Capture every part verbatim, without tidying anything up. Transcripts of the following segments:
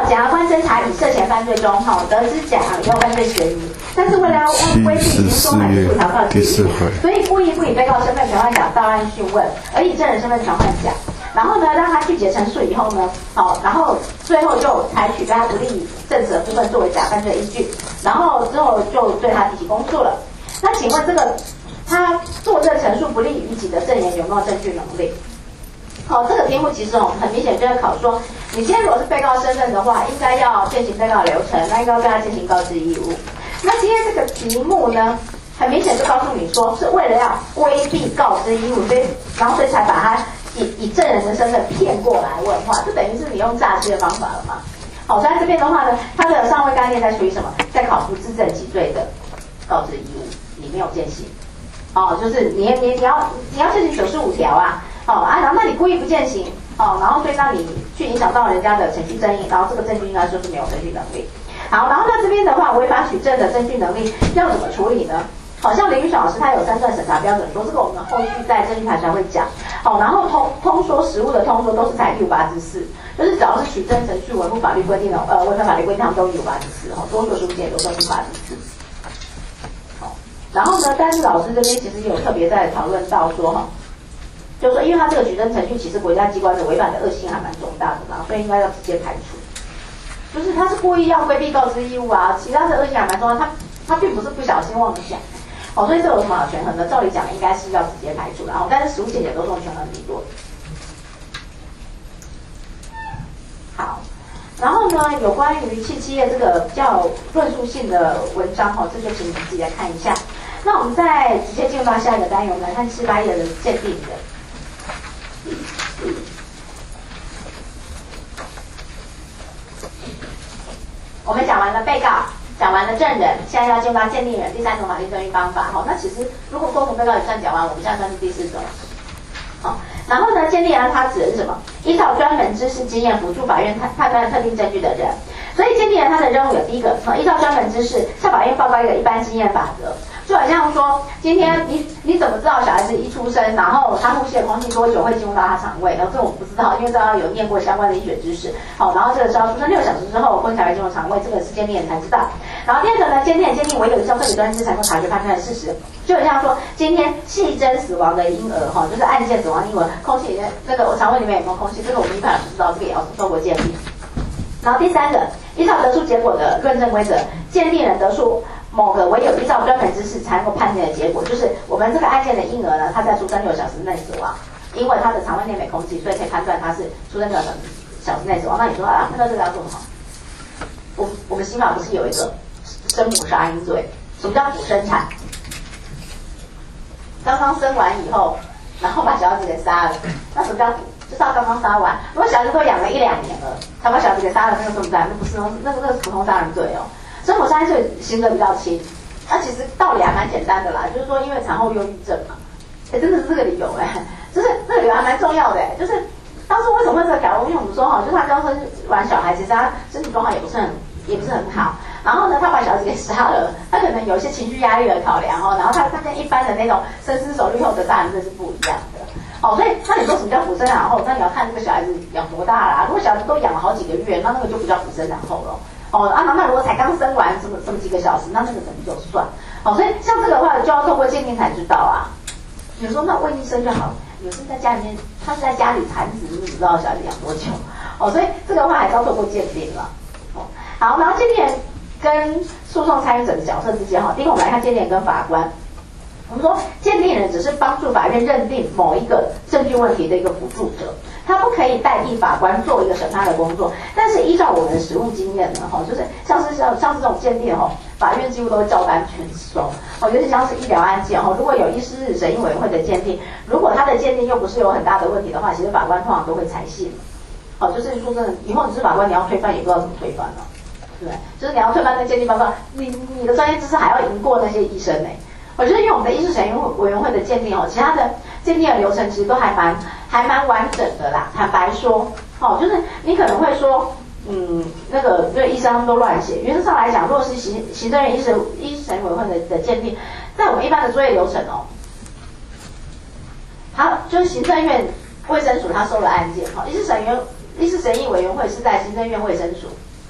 检察官侦查以涉嫌犯罪中，哈，得知甲有犯罪嫌疑，但是为了要规避已经中函提出调告之意，所以故意不以被告身份传唤甲到案讯问，而以证人身份传唤甲。然后呢，让他具体陈述以后呢，好，然后最后就采取对他不利证词的部分作为假犯罪依据，然后之后就对他提起公诉了。那请问这个他做这个陈述不利于己的证言有没有证据能力？好，这个题目其实哦很明显就在考说，你今天如果是被告身份的话，应该要践行被告流程，那应该要对他进行告知义务。那今天这个题目呢，很明显就告诉你说，是为了要规避告知义务，所以然后所以才把他以以证人的身份骗过来问话，就等于是你用诈欺的方法了嘛。好，所以在这边的话呢，它的上位概念在属于什么？在考不自证己罪的告知义务，你没有践行。哦，就是你你你要你要践行九十五条啊。哦啊，然后那你故意不践行，哦，然后所以那你去影响到人家的程序正义，然后这个证据应该说是没有证据能力。好，然后那这边的话，违法取证的证据能力要怎么处理呢？好像林玉爽老师他有三段审查标准说，这个我们后续在证据排查会讲。好，然后通通说实务的通说都是采一五八之四，就是只要是取证程序违反法律规定的，呃，违反法律规定，他们都一五八之四，哈，多数书件都是一五八之四。好，然后呢，但是老师这边其实也有特别在讨论到说，哈。就是说，因为他这个举证程序其实国家机关的违反的恶性还蛮重大的嘛，所以应该要直接排除。就是他是故意要规避告知义务啊，其他的恶性还蛮重大，他他并不是不小心妄想。哦，所以这有什么好权衡的？照理讲应该是要直接排除，然后但是实务见解都是用权衡理论。好，然后呢，有关于七七页这个比较论述性的文章哈，这就请你们自己来看一下。那我们再直接进入到下一个单元，我们来看七八页的鉴定人。我们讲完了被告，讲完了证人，现在要进入到鉴定人第三种法律证据方法。好，那其实如果构成被告也算讲完，我们现在算是第四种。好，然后呢，鉴定人他指的是什么？依照专门知识经验辅助法院判断特定证据的人。所以鉴定人他的任务有第一个，依照专门知识向法院报告一个一般经验法则。就好像说，今天你你怎么知道小孩子一出生，然后他呼吸的空气多久会进入到他肠胃？然后这我不知道，因为这要有念过相关的医学知识。好，然后这个是要出生六小时之后，空气才会进入肠胃，这个是鉴定人才知道。然后第二个呢，鉴定人鉴定唯有依照特别专知才能察觉判断的事实。就好像说，今天系真死亡的婴儿，哈，就是案件死亡婴儿，空气里面那个肠胃里面有没有空气？这个我们一般人不知道，这个也要透过鉴定。然后第三个，依照得出结果的论证规则，鉴定人得出某个唯有依照专门知识才能够判定的结果，就是我们这个案件的婴儿呢，他在出生六小时内死亡，因为他的肠胃内没空气，所以可以判断他是出生六小时内死亡。那你说啊，那这个要做什么？我我们刑法不是有一个生母杀婴罪？什么叫补生产？刚刚生完以后，然后把小孩子给杀了，那什么叫补？就是他刚刚杀完，如果小孩子都养了一两年了，才把小孩子给杀了，那个算不算？那不是，那个那个是普通杀人罪哦。生母杀婴罪刑责比较轻，那其实道理还蛮简单的啦，就是说因为产后忧郁症嘛，哎，真的是这个理由哎，就是这个理由还蛮重要的哎，就是当初为什么会这个条文？因为我们说哈，就是他刚生完小孩，其实他身体状况也不是很也不是很好，然后呢，他把小孩子给杀了，他可能有一些情绪压力的考量哦，然后他他跟一般的那种深思熟虑后的杀人罪是不一样的。哦，所以那你说什么叫补生然后？那你要看这个小孩子养多大啦。如果小孩子都养了好几个月，那那个就不叫补生然后了。哦，啊，那如果才刚生完这么这么几个小时，那那个可能就算。哦，所以像这个的话，就要透过鉴定才知道啊。你说那问医生就好，有时在家里面，他是在家里产子，你不知道小孩子养多久。哦，所以这个的话还是要透过鉴定了。哦，好，然后鉴定人跟诉讼参与者的角色之间，哈，第一个我们来看鉴定人跟法官。我们说，鉴定人只是帮助法院认定某一个证据问题的一个辅助者，他不可以代替法官做一个审判的工作。但是依照我们的实务经验呢，哈，就是像是像像是这种鉴定哈，法院几乎都会照单全收。哦，尤其像是医疗案件哈，如果有医师审议委员会的鉴定，如果他的鉴定又不是有很大的问题的话，其实法官通常都会采信。哦，就是说真的，以后你是法官，你要推翻也不知道怎么推翻了，对不对？就是你要推翻那鉴定报告，你你的专业知识还要赢过那些医生呢。我觉得，因为我们的医师审议委员会的鉴定哦，其他的鉴定的流程其实都还蛮还蛮完整的啦。坦白说，哦，就是你可能会说，嗯，那个因为医生他们都乱写。原则上来讲，如果是行行政院医师医师审议委员会的的鉴定，在我们一般的作业流程哦，好，就是行政院卫生署他收了案件，哈，医师审议医师审议委员会是在行政院卫生署，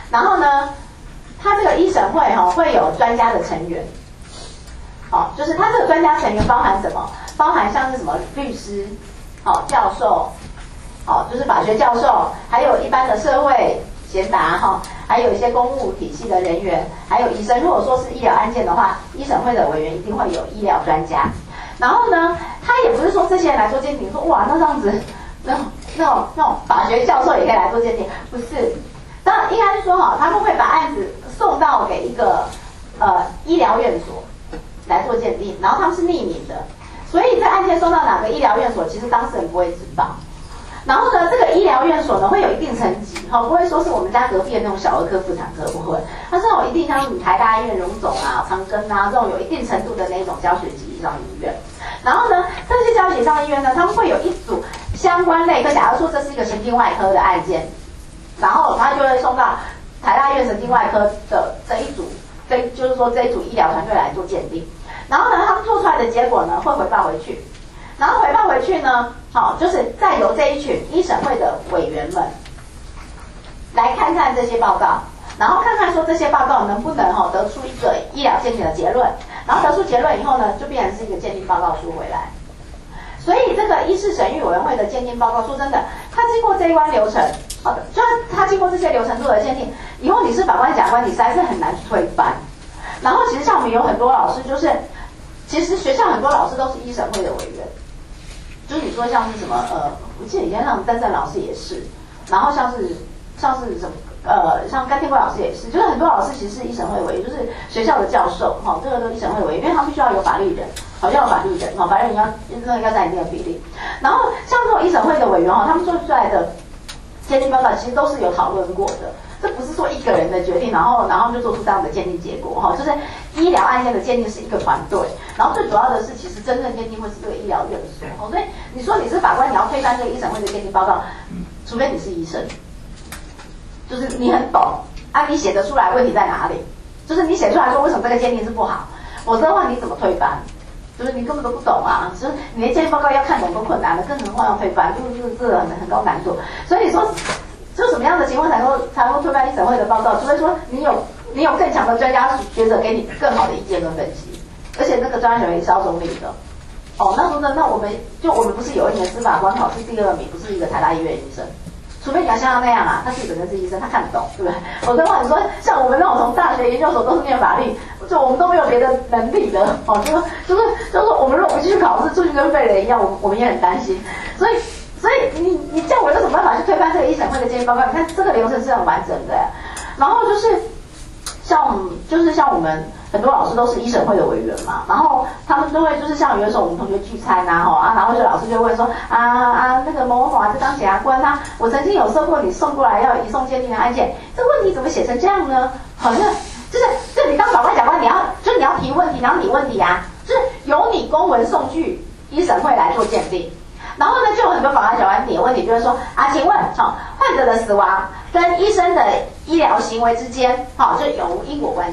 然后呢，他这个医审会哈、哦、会有专家的成员，哦，就是他这个专家成员包含什么？包含像是什么律师，哦，教授，哦，就是法学教授，还有一般的社会贤达哈、哦，还有一些公务体系的人员，还有医生。如果说是医疗案件的话，医审会的委员一定会有医疗专家。然后呢，他也不是说这些人来做鉴定，说哇，那这样子，那种那种那种法学教授也可以来做鉴定，不是。当然应该是说哈，他们会把案子送到给一个呃医疗院所来做鉴定，然后他们是匿名的，所以这案件送到哪个医疗院所，其实当事人不会知道。然后呢，这个医疗院所呢会有一定层级，哈、哦，不会说是我们家隔壁的那种小儿科、妇产科，不会，它是有一定像台大医院、荣总啊、长庚啊这种有一定程度的那种教学级以上医院。然后呢，这些教学以上医院呢，他们会有一组相关类科，假如说这是一个神经外科的案件，然后他就会送到台大医院神经外科的这一组，这就是说这一组医疗团队来做鉴定。然后呢，他们做出来的结果呢会回报回去。然后回报回去呢，好、哦，就是再由这一群医审会的委员们来看看这些报告，然后看看说这些报告能不能哈、哦、得出一个医疗鉴定的结论，然后得出结论以后呢，就变成是一个鉴定报告书回来。所以这个医事审议委员会的鉴定报告，说真的，他经过这一关流程，好的，就算他经过这些流程做的鉴定，以后你是法官、检察官，你实在是很难去推翻。然后其实像我们有很多老师，就是其实学校很多老师都是医审会的委员。就是你说像是什么呃，我记得以前像邓正老师也是，然后像是像是什么呃，像甘天贵老师也是，就是很多老师其实是医审会委员，就是学校的教授哈、哦，这个都医审会委员，因为他必须要有法律人，好要有法律人哈、哦，法律人要那个要占一定的比例。然后像这种医审会的委员哈、哦，他们做出来的鉴定报告其实都是有讨论过的。这不是说一个人的决定，然后然后就做出这样的鉴定结果哈，就是医疗案件的鉴定是一个团队，然后最主要的是，其实真正鉴定会是这个医疗院所哦，所以你说你是法官，你要推翻这个医审会的鉴定报告，除非你是医生，就是你很懂啊，你写得出来问题在哪里，就是你写出来说为什么这个鉴定是不好，否则的话你怎么推翻？就是你根本都不懂啊，就是你连鉴定报告要看懂都困难了，更何况要推翻，就是这个很很高难度，所以你说。就什么样的情况才能够才能够推翻医审会的报告？除非说你有你有更强的专家学者给你更好的意见跟分析，而且那个专家学者也是要中立的。哦，那说呢，那我们就我们不是有一年司法官考试第二名，不是一个台大医院医生，除非你要像他那样啊，他自己本身是医生，他看得懂，对不对？否则的话，你说像我们那种从大学研究所都是念法律，就我们都没有别的能力的，哦，就是就是就是说，我们如果不继续考试，出去跟废人一样，我我们也很担心，所以。所以你你叫我有什么办法去推翻这个医审会的鉴定报告？你看这个流程是很完整的，然后就是像就是像我们很多老师都是医审会的委员嘛，然后他们都会就是像有的时候我们同学聚餐啊，吼啊，然后就老师就会说啊啊那个某某某啊，这当检察官他，我曾经有收过你送过来要移送鉴定的案件，这个问题怎么写成这样呢？好像就是就你当法官、检察官，你要就是你要提问题，你要提问题啊，就是由你公文送去医审会来做鉴定。然后呢，就有很多法官、检察官提的问题，就是说啊，请问，哦，患者的死亡跟医生的医疗行为之间，好、哦，就有无因果关系？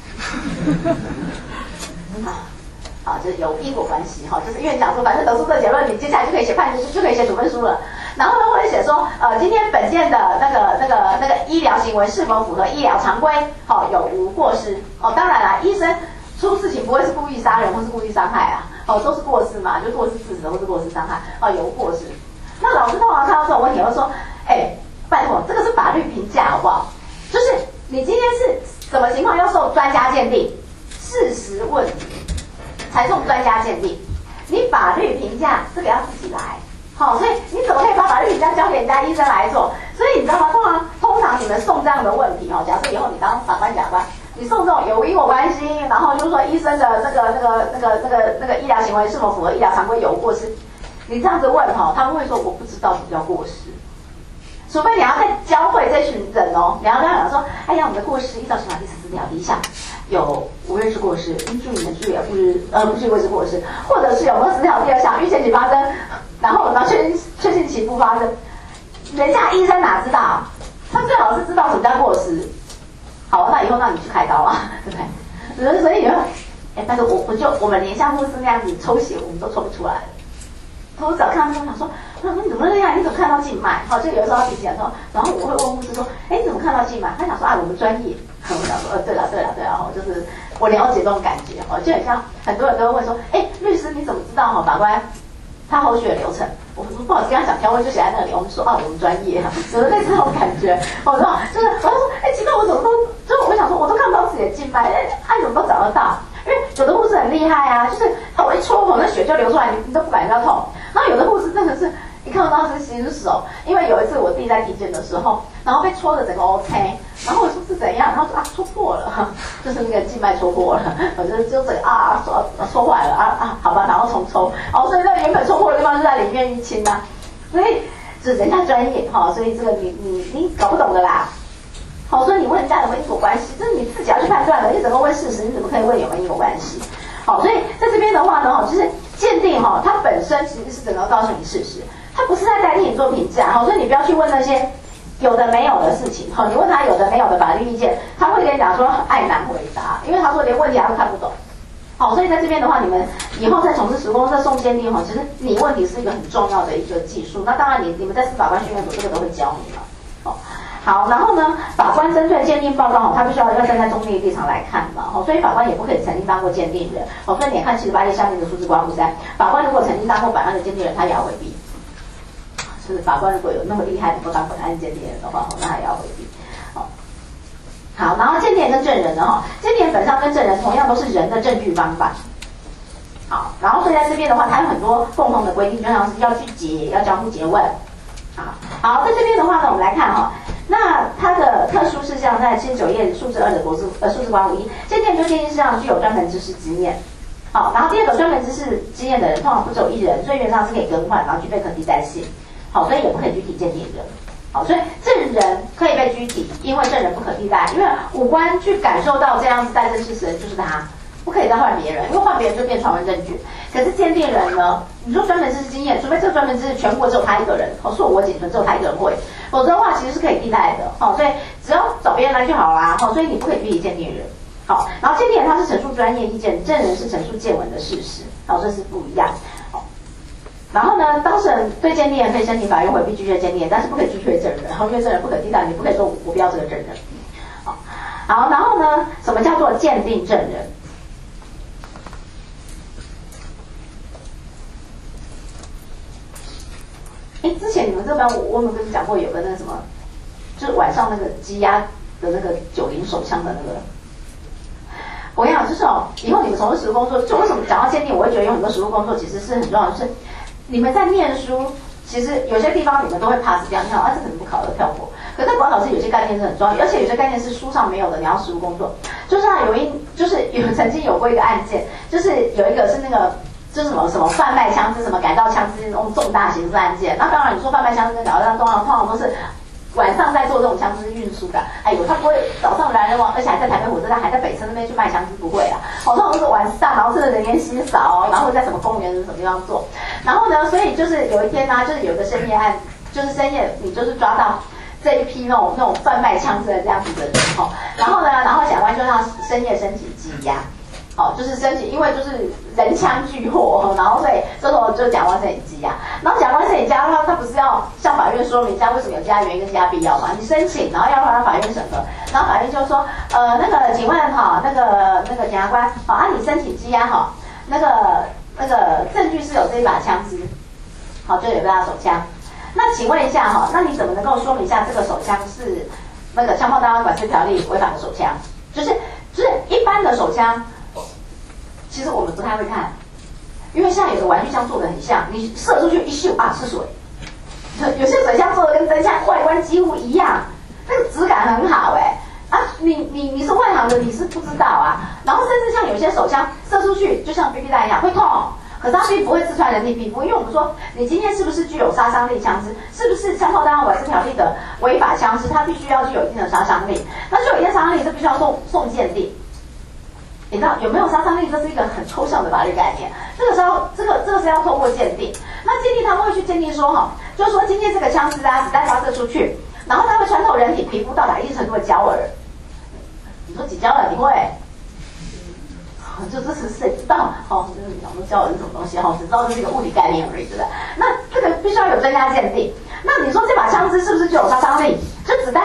好，好，就是有因果关系，哈、哦，就是院长说，反正得出这个结论，你接下来就可以写判决书，就可以写处分书了。然后呢，或者写说，呃，今天本件的那个、那个、那个医疗行为是否符合医疗常规？好、哦，有无过失？哦，当然啦，医生出事情不会是故意杀人或是故意伤害啊。哦，都是过失嘛，就过失致死或是过失伤害，哦，有过失。那老师通常看到这种问题，会说，哎，拜托，这个是法律评价，好不好？就是你今天是什么情况要受专家鉴定，事实问题才送专家鉴定。你法律评价这个要自己来，好、哦，所以你怎么可以把法律评价交给人家医生来做？所以你知道吗？通常通常你们送这样的问题，哦，假设以后你当法官、检察官。你送这种有因果关系，然后就是说医生的那个、那个、那个、那个、那个医疗行为是否符合医疗常规有过失，你这样子问哈，他们会说我不知道什么叫过失，除非你要再教会这群人哦，你要跟他讲说，哎呀，我们的过失依照刑法第十四条第一项有无认识过失，应注意能注意而不是呃不是为是过失，或者是有没有十条第二项预见其发生，然后然后确定确信其不发生，人家医生哪知道？他最好是知道什么叫过失。好，那以后让你去开刀啊，对不对？所以你说，哎，但是我我就我们连像护士那样子抽血，我们都抽不出来。我只要看到他们想说，我说你怎么那样？你怎么看到静脉？好，就有的时候要体检的时候，然后我会问护士说，哎，你怎么看看到静脉，他想说啊，我们专业。我想说，呃，对了对了对了，哈，就是我了解这种感觉，哈，就很像很多人都会问说，哎，律师你怎么知道哈法官他后续的流程？我说不好意思跟他讲，条文就写在那里，我们说啊，我们专业啊，有的类似这种感觉，我知道，就是我就说，哎，奇怪，我怎么都，就是我会想说，我都看不到自己的静脉，哎，他怎么都找得到？因为有的护士很厉害啊，就是他我一戳口，那血就流出来，你你都不感觉到痛。然后有的护士真的是一看到是新手，因为有一次我弟在体检的时候，然后被戳的整个 OK， 然后我说是怎样，然后说啊戳破了，就是那个静脉戳破了，我就就整个啊戳戳坏了啊啊，好吧，然后重抽，哦，所以那原本戳破的地方就在里面淤青啊，所以就是人家专业哈，所以这个你你你搞不懂的啦。好，所以你问人家有没有因果关系，这是你自己要去判断的。你怎么问事实？你怎么可以问有没有因果关系？好，所以在这边的话呢，哈，就是鉴定哈，它本身其实是整个告诉你事实，它不是在代替你做评价。好，所以你不要去问那些有的没有的事情。好，你问他有的没有的法律意见，他会跟你讲说爱难回答，因为他说连问题他都看不懂。好，所以在这边的话，你们以后在从事实务工作送鉴定哈，其实拟问题是一个很重要的一个技术。那当然你，你们在司法官训练所这个都会教你嘛。好。好，然后呢，法官针对鉴定报告，他必须要要站在中立立场来看嘛，所以法官也不可以曾经当过鉴定人。所以你看七十八页下面的数字刮胡三，法官如果曾经当过本案的鉴定人，他也要回避。就是法官如果有那么厉害能够当本案鉴定人的话，那他也要回避。好，好，然后鉴定人跟证人呢，哈，鉴定人本上跟证人同样都是人的证据方法。好，然后所以在这边的话，它有很多共同的规定，就像是要去结，要交互诘问。好，好，在这边的话呢，我们来看哈。那它的特殊事项在七十九页数字二的国字呃数字刮五一，鉴定人就鉴定事项具有专门知识经验。好，然后第二个专门知识经验的人通常不只有一人，所以原则上是可以更换，然后具备可替代性。好，所以也不可以具体鉴定人。好，所以证人可以被具体，因为证人不可替代，因为五官去感受到这样子代证事实的就是他，不可以再换别人，因为换别人就变传闻证据。可是鉴定人呢，你说专门知识经验，除非这个专门知识全国只有他一个人，哦，硕果仅存只有他一个人会，否则的话其实是可以替代的。好，所以只要找别人来就好啦。好，所以你不可以具体鉴定人。好，然后鉴定人他是陈述专业意见，证人是陈述见闻的事实，好，这是不一样。好，然后呢，当事人对鉴定人可以申请法院回避拒绝鉴定人，但是不可以拒绝证人，然后因为证人不可替代，你不可以说我不要这个证人。好，好，然后呢，什么叫做鉴定证人？哎，之前你们这边我我有没有跟你讲过有个那个什么，就是晚上那个羁押的那个九零手枪的那个。我跟你讲，就是哦，以后你们从事实务工作，就为什么讲到鉴定，我会觉得有很多实务工作其实是很重要的，就是你们在念书，其实有些地方你们都会 pass 掉，跳啊，这可能不考的跳过。可是在国考试有些概念是很重要，而且有些概念是书上没有的，你要实务工作。就像有一，就是有曾经有过一个案件，就是有一个是那个。就是什么什么贩卖枪支、什么改造枪支那种重大刑事案件，那当然你说贩卖枪支跟改造通常通常都是晚上在做这种枪支运输的。哎呦，他不会早上来人往，而且还在台北火车站，还在北车那边去卖枪支，不会啦。好，通常都是晚上，然后趁着人烟稀少，然后在什么公园、什么地方做。然后呢，所以就是有一天呢、啊，就是有一个深夜案，就是深夜你就是抓到这一批那种那种贩卖枪支的这样子的人哦。然后呢，然后检察官就让深夜申请羁押。哦，就是申请，因为就是人枪俱获，然后所以这时候就检察官申请羁押，然后检察官申请羁押，他他不是要向法院说明一下为什么有羁押原因跟羁押必要嘛？你申请，然后要让法院审核，然后法院就说，呃，那个请问哈，那个那个检察官，好啊，你申请羁押哈，那个那个证据是有这一把枪支，好，就有这把手枪，那请问一下哈，那你怎么能够说明一下这个手枪是那个枪炮弹药管制条例违反的手枪？就是就是一般的手枪。其实我们不太会看，因为现在有的玩具枪做的很像，你射出去一咻啊是水，有些水枪做的跟真枪外观几乎一样，那个质感很好哎、欸、啊，你你你是外行的你是不知道啊，然后甚至像有些手枪射出去就像 B B 弹一样会痛，可是它并不会刺穿人体皮肤，因为我们说你今天是不是具有杀伤力枪支，是不是枪炮弹药管制条例的违法枪支，它必须要具有一定的杀伤力，那具有一定的杀伤力是必须要送送鉴定。你知道有没有杀伤力？这是一个很抽象的法律概念。这个是要这个这个是要透过鉴定。那鉴定他们会去鉴定说哈，就是说今天这个枪支啊，子弹发射出去，然后它会穿透人体皮肤到达一定程度的焦耳。你说几焦耳？你会？就这是谁知道？哦，就是你讲说焦耳是什么东西？哈，只知道这是一个物理概念而已，对不对？那这个必须要有专家鉴定。那你说这把枪支是不是具有杀伤力？就子弹射出去，可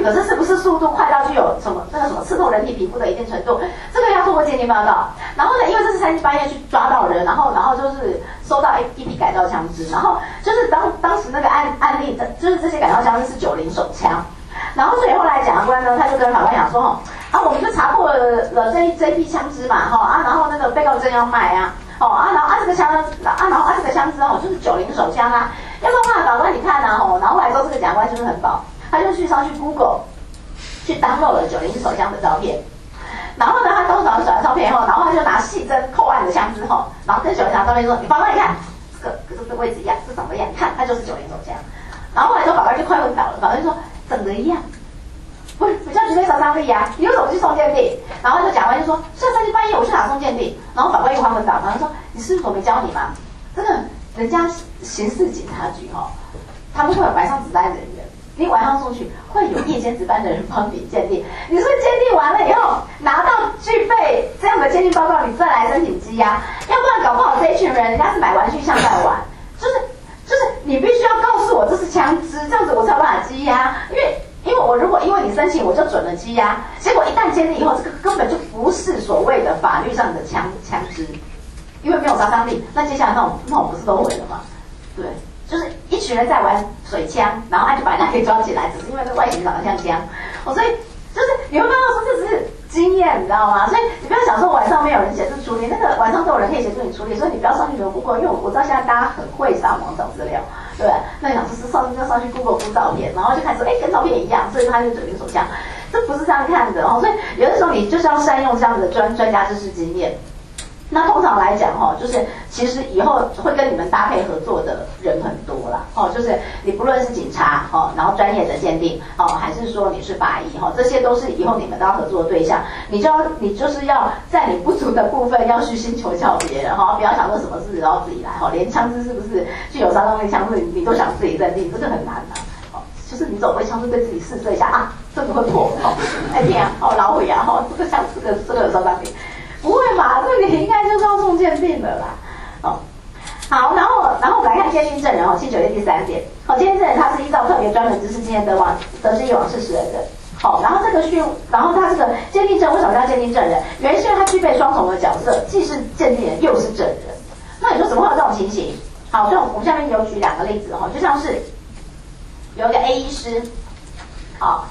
可是是不是速度快到具有什么那个什么刺痛人体皮肤的一定程度，这个要透过鉴定报告。然后呢，因为这是三更半夜去抓到人，然后然后就是收到一一批改造枪支，然后就是当当时那个案案例，就是这些改造枪支是九零手枪。然后所以后来检察官呢，他就跟法官讲说，哦，啊，我们就查获了了这一这一批枪支嘛，哈、哦、啊，然后那个被告真要卖啊，哦啊，然后啊这个枪啊，然后啊这个枪支哦就是九零手枪啊，要不然法官你看啊，哦，然后后来之后这个检察官就是很宝，他就去上去 Google 去 download 了九零手枪的照片，然后呢他 download 了手枪照片后，然后他就拿细针扣案的枪支后，然后跟手枪照片说，你法官你看这个跟这个位置一样，这长得一样，你看它就是九零手枪，然后后来之后法官就快昏倒了，法官就说。长得一样，不是比较绝对杀伤力啊！你为什么去送鉴定？然后就检察官就说：现在三更半夜我去哪送鉴定？然后法官又快昏倒，法官说：你师傅没教你吗？这个人家刑事警察局哈、哦，他们会有晚上值班人员，你晚上送去会有夜间值班的人帮你鉴定。你是不是鉴定完了以后拿到具备这样的鉴定报告，你再来申请羁押？要不然搞不好这一群人人家是买玩具枪在玩，就是。就是你必须要告诉我这是枪支，这样子我才有办法羁押。因为因为我如果因为你申请我就准了羁押，结果一旦鉴定以后，这个根本就不是所谓的法律上的枪枪支，因为没有杀伤力。那接下来那种那种不是都毁了吗？对，就是一群人在玩水枪，然后他就把人家给抓起来，只是因为那外形长得像枪。哦，所以就是你会看到说这只是经验，你知道吗？所以你不要想说晚上没有人协助处理，那个晚上都有人可以协助你处理，所以你不要上去留 Google， 因为我知道现在大家很会上网找资料，对不对？那你想说是上就上去 Google 估照片，然后就看说，哎，跟照片一样，所以他就准备手枪，这不是这样看的哦。所以有的时候你就是要善用这样子的专专家知识经验。那通常来讲哈，就是其实以后会跟你们搭配合作的人很多啦，哦，就是你不论是警察哈，然后专业的鉴定哦，还是说你是法医哈，这些都是以后你们都要合作的对象。你就要你就是要在你不足的部分要虚心求教别人哈，不要想说什么事都要自己来哈，连枪支是不是具有杀伤力枪支你都想自己认定，这个很难的、啊。就是你走回枪支对自己试射一下啊，这个会破哦，哎天啊，哦老虎呀哈，这个枪这个这个有杀伤力。不会嘛？这个你应该就是要送鉴定的啦。哦，好，然后然后我们来看鉴定证人哦，七九页第三点。好、哦，鉴定证人他是依照特别专门知识经验得往得知以往事实的人。好、哦，然后这个讯，然后他这个鉴定证为什么叫鉴定证人？原因是因为他具备双重的角色，既是鉴定人又是证人。那你说怎么会有这种情形？好，所以我们下面有举两个例子哈、哦，就像是有一个 A 医师，好、哦，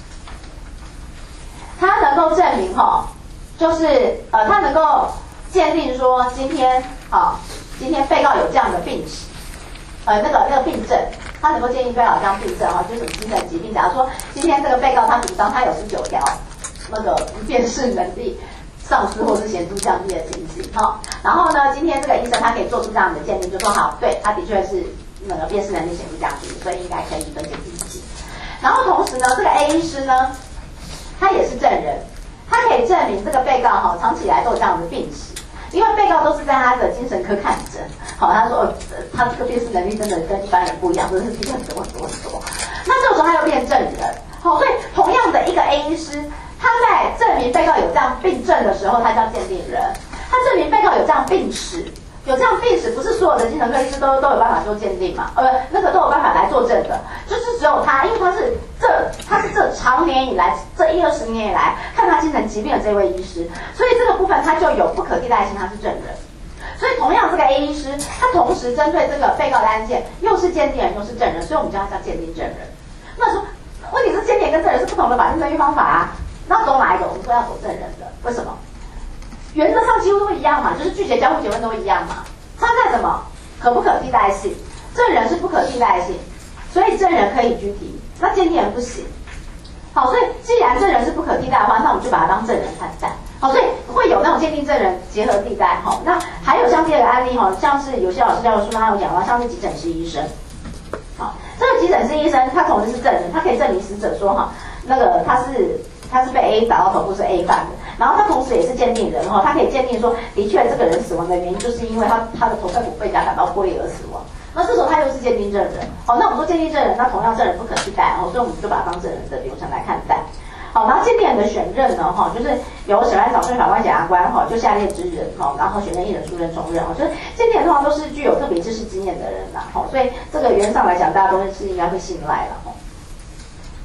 他能够证明哈。哦就是呃，他能够鉴定说今天啊、哦，今天被告有这样的病史，呃，那个那个病症，他能够鉴定被告有这样病症哈、哦，就是精神疾病。假如说今天这个被告他主张他有十九条那个辨识能力丧失或是显著降低的情形哈、哦，然后呢，今天这个医生他可以做出这样的鉴定，就说好，对，他的确是那个辨识能力显著降低，所以应该可以分解一起。然后同时呢，这个 A 医师呢，他也是证人。他可以证明这个被告哈长期以来都有这样的病史，因为被告都是在他的精神科看诊。好，他说、呃、他这个辨识能力真的跟一般人不一样，真的是低很多很多很多。那这个时候他又变证人，好，所以同样的一个 A 医师，他在证明被告有这样病症的时候，他叫鉴定人；他证明被告有这样病史。有这样病史，不是所有的精神科医师都都有办法做鉴定嘛？呃，那个都有办法来作证的，就是只有他，因为他是这他是这长年以来这一二十年以来看他精神疾病的这位医师，所以这个部分他就有不可替代性，他是证人。所以同样这个 A 医师，他同时针对这个被告的案件，又是鉴定人又是证人，所以我们叫他叫鉴定证人。那说问题是鉴定跟证人是不同的法定证据方法啊，那走哪一个？我们说要走证人的，为什么？原则上几乎都一样嘛，就是拒绝交互结论都一样嘛，差在什么？可不可替代性？证人是不可替代性，所以证人可以拘提，那鉴定人不行。好，所以既然证人是不可替代的话，那我们就把它当证人看待。好，所以会有那种鉴定证人结合替代。好，那还有像第二个案例哈，像是有些老师教的书他有讲到，像是急诊室医生。好，这个急诊室医生他同时是证人，他可以证明死者说哈，那个他是。他是被 A 打到头部是 A 犯的，然后他同时也是鉴定人哈，他可以鉴定说，的确这个人死亡的原因就是因为他他的头盖骨被人家打到破裂而死亡。那这时候他又是鉴定证人，好，那我们说鉴定证人，那同样证人不可替代，哦，所以我们就把它当证人的流程来看待。好，然后鉴定人的选任呢，哈，就是由审判、早顺法官、检察官哈，就下列之人哈，然后选任一人、出任、从任哈，就是鉴定人通常都是具有特别知识经验的人啦，哈，所以这个原则上来讲，大家都是应该会信赖了哈。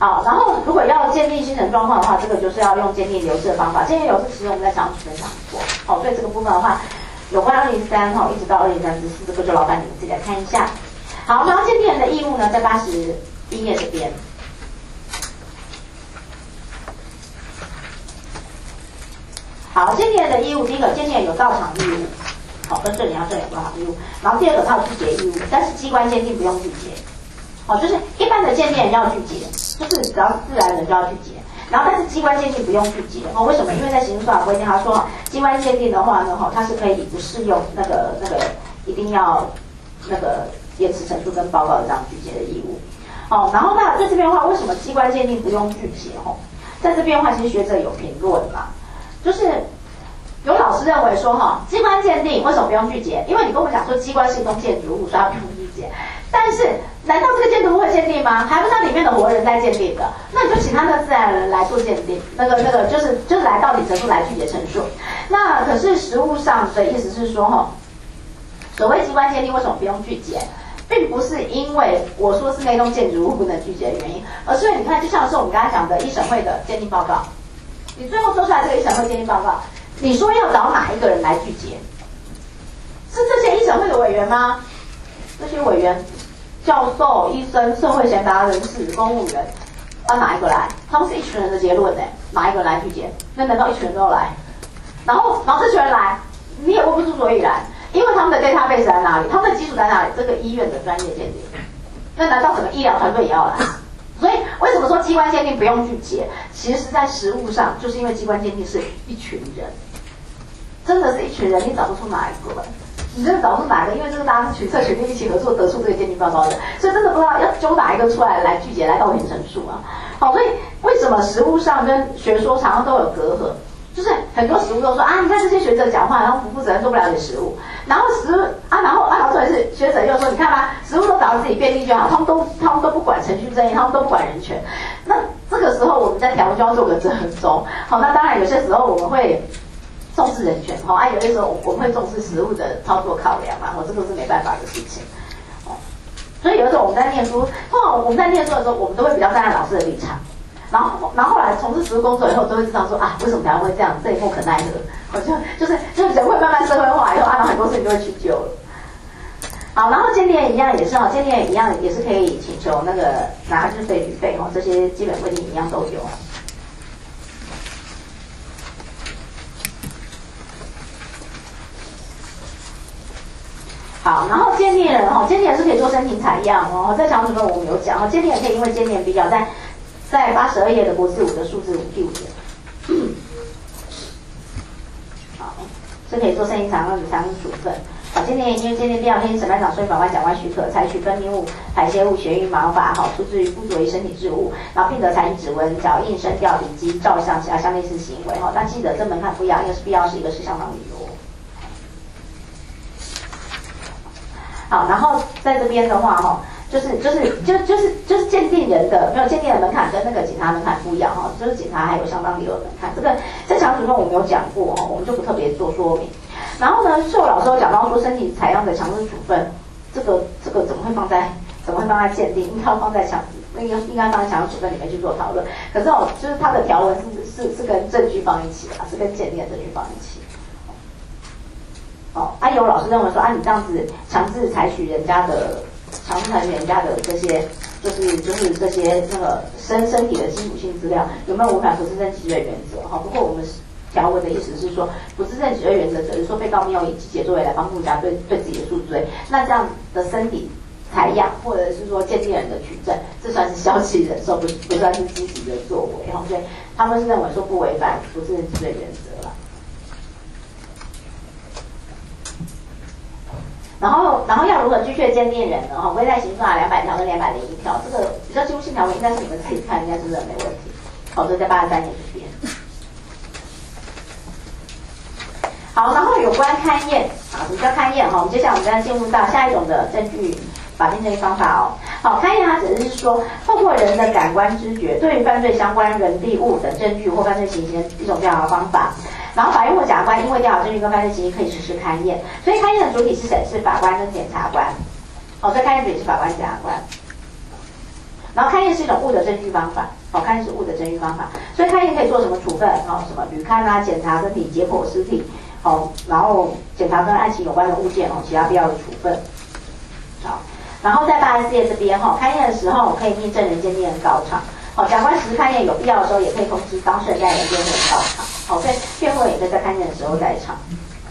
好，然后如果要鉴定精神状况的话，这个就是要用鉴定流式的方法。鉴定流式其实我们在强处分讲过，好，所以这个部分的话，有关二零三哈一直到二零三十四，这个就劳烦你们自己来看一下。好，然后鉴定人的义务呢，在八十一页这边。好，鉴定人的义务，第一个，鉴定人有到场义务，好，跟这里要这两个到场义务。然后第二个，他有拒绝义务，但是机关鉴定不用拒绝。好，就是一般的鉴定人要拒绝，就是只要是自然人就要拒绝。然后但是机关鉴定不用拒绝，哦，为什么？因为在刑事法规定，他说机关鉴定的话呢，哈，它是可以不适用那个那个一定要那个延迟陈述跟报告的这样拒绝的义务。哦，然后那在这边的话，为什么机关鉴定不用拒绝？哦，在这边的话，其实学者有评论嘛，就是有老师认为说，哈，机关鉴定为什么不用拒绝？因为你跟我讲说机关是一栋建筑物，所以它不用拒绝。但是，难道这个建筑物会鉴定吗？还不是它里面的活人在鉴定的？那你就请他那个自然人来做鉴定，那个那个就是就是来到底陈述来拒绝陈述。那可是实务上的意思是说，哈，所谓机关鉴定为什么不用拒绝，并不是因为我说是那栋建筑物不能拒绝的原因，而是因为你看，就像是我们刚才讲的一审会的鉴定报告，你最后做出来这个一审会鉴定报告，你说要找哪一个人来拒绝？是这些一审会的委员吗？这些委员。教授、医生、社会贤达人士、公务员，要哪一个来？他们是一群人的结论呢，哪一个人来拒绝？那难道一群人都要来？然后，然后这群人来，你也问不出所以然，因为他们的 database 在哪里？他们的基础在哪里？这个医院的专业鉴定。那难道整个医疗团队也要来？所以，为什么说机关鉴定不用拒绝？其实，在实务上，就是因为机关鉴定是一群人，真的是一群人，你找不出哪一个人。你真的找不出哪个，因为这个大家是群策群力一起合作得出这个鉴定报告的，所以真的不知道要揪哪一个出来来拒绝来道庭陈述啊。好，所以为什么实务上跟学说常常都有隔阂？就是很多实务都说啊，你看这些学者讲话，然后不负责任，都不了解实务，然后实务啊，然后啊，然后特别是学者又说，你看吧，实务都找自己便利就好，他们都他们都不管程序正义，他们都不管人权。那这个时候我们在调就要做个折中。好，那当然有些时候我们会。重视人权哈，啊，有些时候我们会重视实务的操作考量嘛，我这个是没办法的事情，哦，所以有的时候我们在念书，通常我们在念书的时候，我们都会比较站在老师的立场，然后，然后后来从事实务工作以后，都会知道说啊，为什么台湾会这样，这也莫可奈何，我就就是就是人会慢慢社会化以后，啊，然后很多事情就会去救了。好，然后鉴定人一样也是哈，鉴定人一样也是可以请求那个拿日费旅费哈，这些基本规定一样都有。好，然后鉴定人哈，鉴定人是可以做申请采样哦，在强主任我们有讲哈，鉴定人可以因为鉴定比较在在八十二页的国字五的数字五第五页，好，是可以做申请采样的强制处分。好，鉴定人因为鉴定必要听审判长、书法官、长官许可，采取分泌物、排泄物、血液毛发哈，出自于附着于身体之物，然后并得采取指纹、脚印、声调、笔迹、照相其他相类似行为哈，但记得这门槛不一样，因为是必要是一个是相当理由。好，然后在这边的话，哈，就是就是就就是就是鉴定人的没有鉴定的门槛跟那个警察门槛不一样哈，就是警察还有相当理由的门槛，这个在强主任我们有讲过哈，我们就不特别做说明。然后呢，秀老师有讲到说，身体采样的强制处分，这个这个怎么会放在怎么会放在鉴定？应该放在强那个应该放在强制处分里面去做讨论。可是哦，就是它的条文是是是跟证据放一起的，是跟鉴定的证据放一起。哦，啊，有老师认为说，啊，你这样子强制采取人家的，强制采取人家的这些，就是就是这些那个身身体的基础性资料，有没有违反不自证己罪原则？哈、哦，不过我们条文的意思是说，不自证己罪原则，只是说被告没有以己解作为来帮助家对对自己的诉追，那这样的身体采样或者是说鉴定人的取证，这算是消极忍受，不不算是积极的作为。哈、哦，所以他们是认为说不违反不自证己罪原则了。然后，然后要如何拒绝鉴定人呢？哈，规在刑法两百条跟两百零一条，这个比较基础性条文应该是你们自己看，应该是真的没问题。好，这在八十三页这边。好，然后有关勘验啊，什么叫勘验？哈，我们接下来我们再进入到下一种的证据法定证据方法哦。好，勘验它只是说透过人的感官知觉，对于犯罪相关人、地、物等证据或犯罪情形的一种调查方法。然后法院或检察官因为调查证据跟犯罪情形可以实施勘验，所以勘验的主体是谁？是法官跟检察官。哦，所以勘验主体是法官、检察官。 然后勘验是一种物的证据方法，哦，勘验是物的证据方法，所以勘验可以做什么处分？哦，什么履勘啊，检查身体、解剖尸体，哦，然后检查跟案情有关的物件，哦，其他必要的处分。好，然后在八十四页这边，哈、哦，勘验的时候可以命证人鉴定人到场。好，检察官实施勘验有必要的时候，也可以通知当事人在人辩护人到场。好，所以辩护人也可以在勘验的时候在场。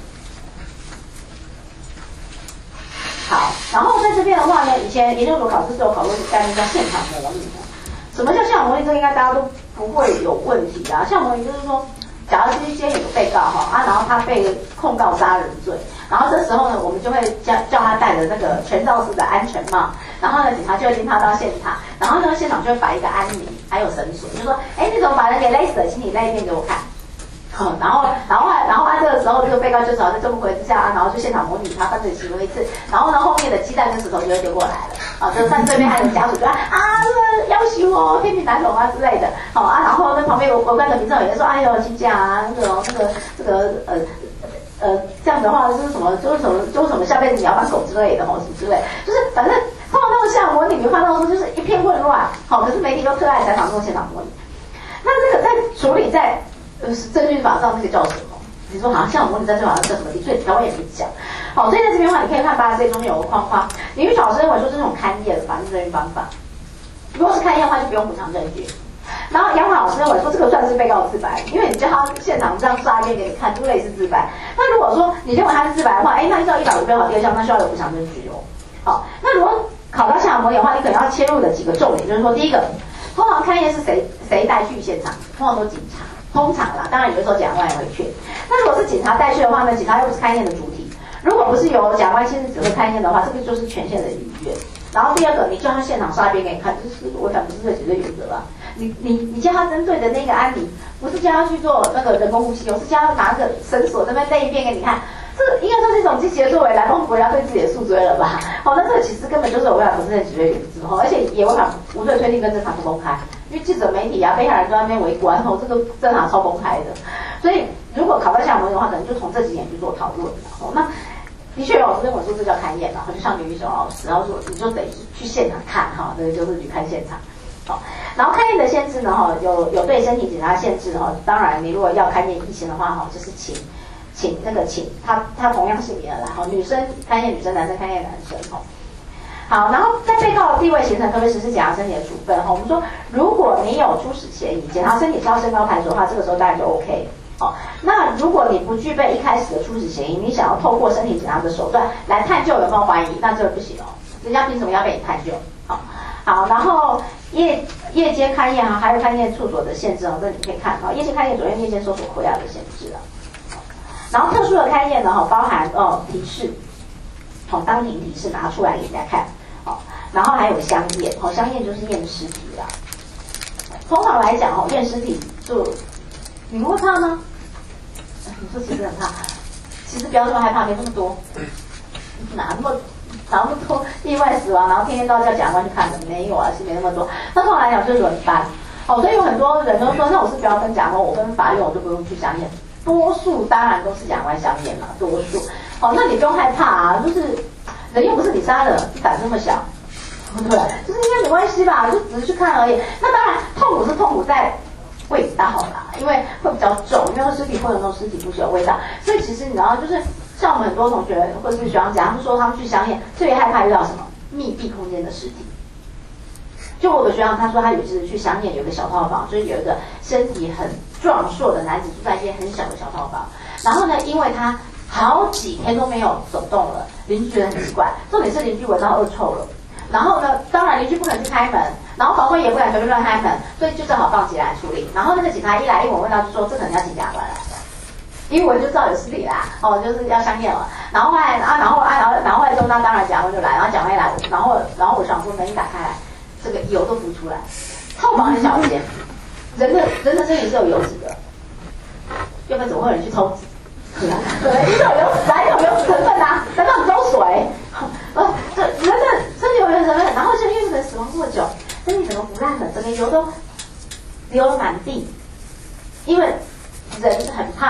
好，然后在这边的话呢，以前研究所考试是有考过一个概念叫现场模拟的。什么叫现场模拟？这个应该大家都不会有问题啊。现场模拟就是说，假如今天有个被告哈啊，然后他被控告杀人罪，然后这时候呢，我们就会叫叫他戴着那个全罩式的安全帽，然后呢，警察就会领他到现场，然后呢，现场就会摆一个安铃，还有绳索，就说，哎，你怎么把人给勒死了？请你勒一遍给我看。嗯，然后，然后，然后按这个时候，这个被告就只好在这么回之下啊，然后就现场模拟他犯罪行为一次，然后呢，后面的鸡蛋跟石头就会丢过来了，啊，这犯罪被害人家属就啊，这个要挟我，天平难容啊之类的，好啊，然后那旁边有有关的民众也说，哎呦，请假啊，那个那个这个呃呃这样的话就是什么，就是什么，就是什么下辈子你要当狗之类的，吼什么之类，就是反正碰到那个现场模拟，你会看到说就是一片混乱，好，可是媒体都特爱采访这种现场模拟，那这个在处理在。呃，证据法上那个叫什么？你说好像像我模拟证据法上叫什么？所以条文也没讲。好，所以在这边的话，你可以看八十这中间有个框框。林玉老师认为说这种勘验的法律证据方法，如果是勘验的话，就不用补偿证据。然后杨老师认为说这个算是被告自白，因为你叫他现场这样杀一遍给你看，就类似自白。那如果说你认为他是自白的话，哎，那依照一百五十六条第二项，那需要有补偿证据哦。好，那如果考到现场模拟的话，你可能要切入的几个重点，就是说第一个，通常勘验是谁谁带去现场？通常都警察。通常啦，当然有的时候检察官也会去。那如果是警察带去的话呢，警察又不是勘验的主体。如果不是由检察官亲自指挥勘验的话，这个就是权限的逾越。然后第二个，你叫他现场杀一遍给你看，就是违反不是罪解罪原则吧？你你你叫他针对的那个案例，不是叫他去做那个人工呼吸，而是叫他拿个绳索在那边勒一遍给你看。这应该算是一种积极的作为，来帮国家对自己的诉追了吧？好，那这个其实根本就是违反不是罪解罪原则，而且也违反无罪推定跟侦查不公开。因为记者、媒体啊、被害人都在那边围观，哦，这个侦查超公开的，所以如果考到现场模拟的话，可能就从这几点去做讨论。哦，那的确有老师认为说这叫勘验，然后就像刘玉雄老师，然后说你就得去现场看哈，这个就是去看现场。好，然后勘验的限制呢，哈，有有对身体检查限制哈，当然你如果要勘验异性的话，哈，就是请请那个请他他同样性别的来，哈，女生勘验女生，男生勘验男生，哈。好，然后在被告的地位形成，可不可以实施检查身体的处分？哈，我们说，如果你有初始嫌疑，检查身体是要身高排除的话，这个时候当然就 OK。哦，那如果你不具备一开始的初始嫌疑，你想要透过身体检查的手段来探究有没有怀疑，那这个不行哦，人家凭什么要被你探究？好，好，然后夜夜间勘验哈，还有勘验处所的限制哦，这你可以看啊，夜间勘验左边夜间搜索扣押的限制啊。然后特殊的勘验呢，哈，包含哦提示，从当庭提示拿出来给人家看。好，然后还有香验，好，香验就是验尸体啦。通常来讲，哦，验尸体就你们会怕吗？你说其实很怕，其实不要这么害怕，没那么多，哪那么哪那么多意外死亡，然后天天都要叫检察官去看的，没有啊，是没那么多。那通常来讲就是轮班，哦，所以有很多人都说，那我是不要跟检察官，我跟法院我就不用去香验。多数当然都是检察官香验嘛，多数。哦，那你不用害怕啊，就是。人又不是你杀的，胆这么小，对不对？就是应该没关系吧，就只是去看而已。那当然，痛苦是痛苦在味道啦，因为会比较重，因为尸体会有那种尸体不是有味道。所以其实你知道，就是像我们很多同学或者是学长姐，他们说他们去香验，特别害怕遇到什么密闭空间的尸体。就我的学长他说，他有一次去香验，有个小套房，就是有一个身体很壮硕的男子住在一间很小的小套房，然后呢，因为他好几天都没有走动了，邻居觉得很奇怪。重点是邻居闻到恶臭了，然后呢，当然邻居不可能去开门，然后房东也不敢随便乱开门，所以就正好放起来处理。然后那个警察一来一闻，问到就说这可能要请检察官来，一闻就知道有尸体啦，哦，就是要香验了。然后后来啊，然后啊，然后然后后来中那当然检察官就来，然后检察官一来，然后然后我想说门一打开来，这个油都浮出来，套房很小间，人的人的身体是有油脂的，要不然怎么会有人去抽脂？对，一定有油脂，哪有油脂成分啊？难道只有水？呃，这人的身体有油脂成分，然后就因为人死亡这么久，身体整个腐烂了，整个油都流了满地。因为人很胖，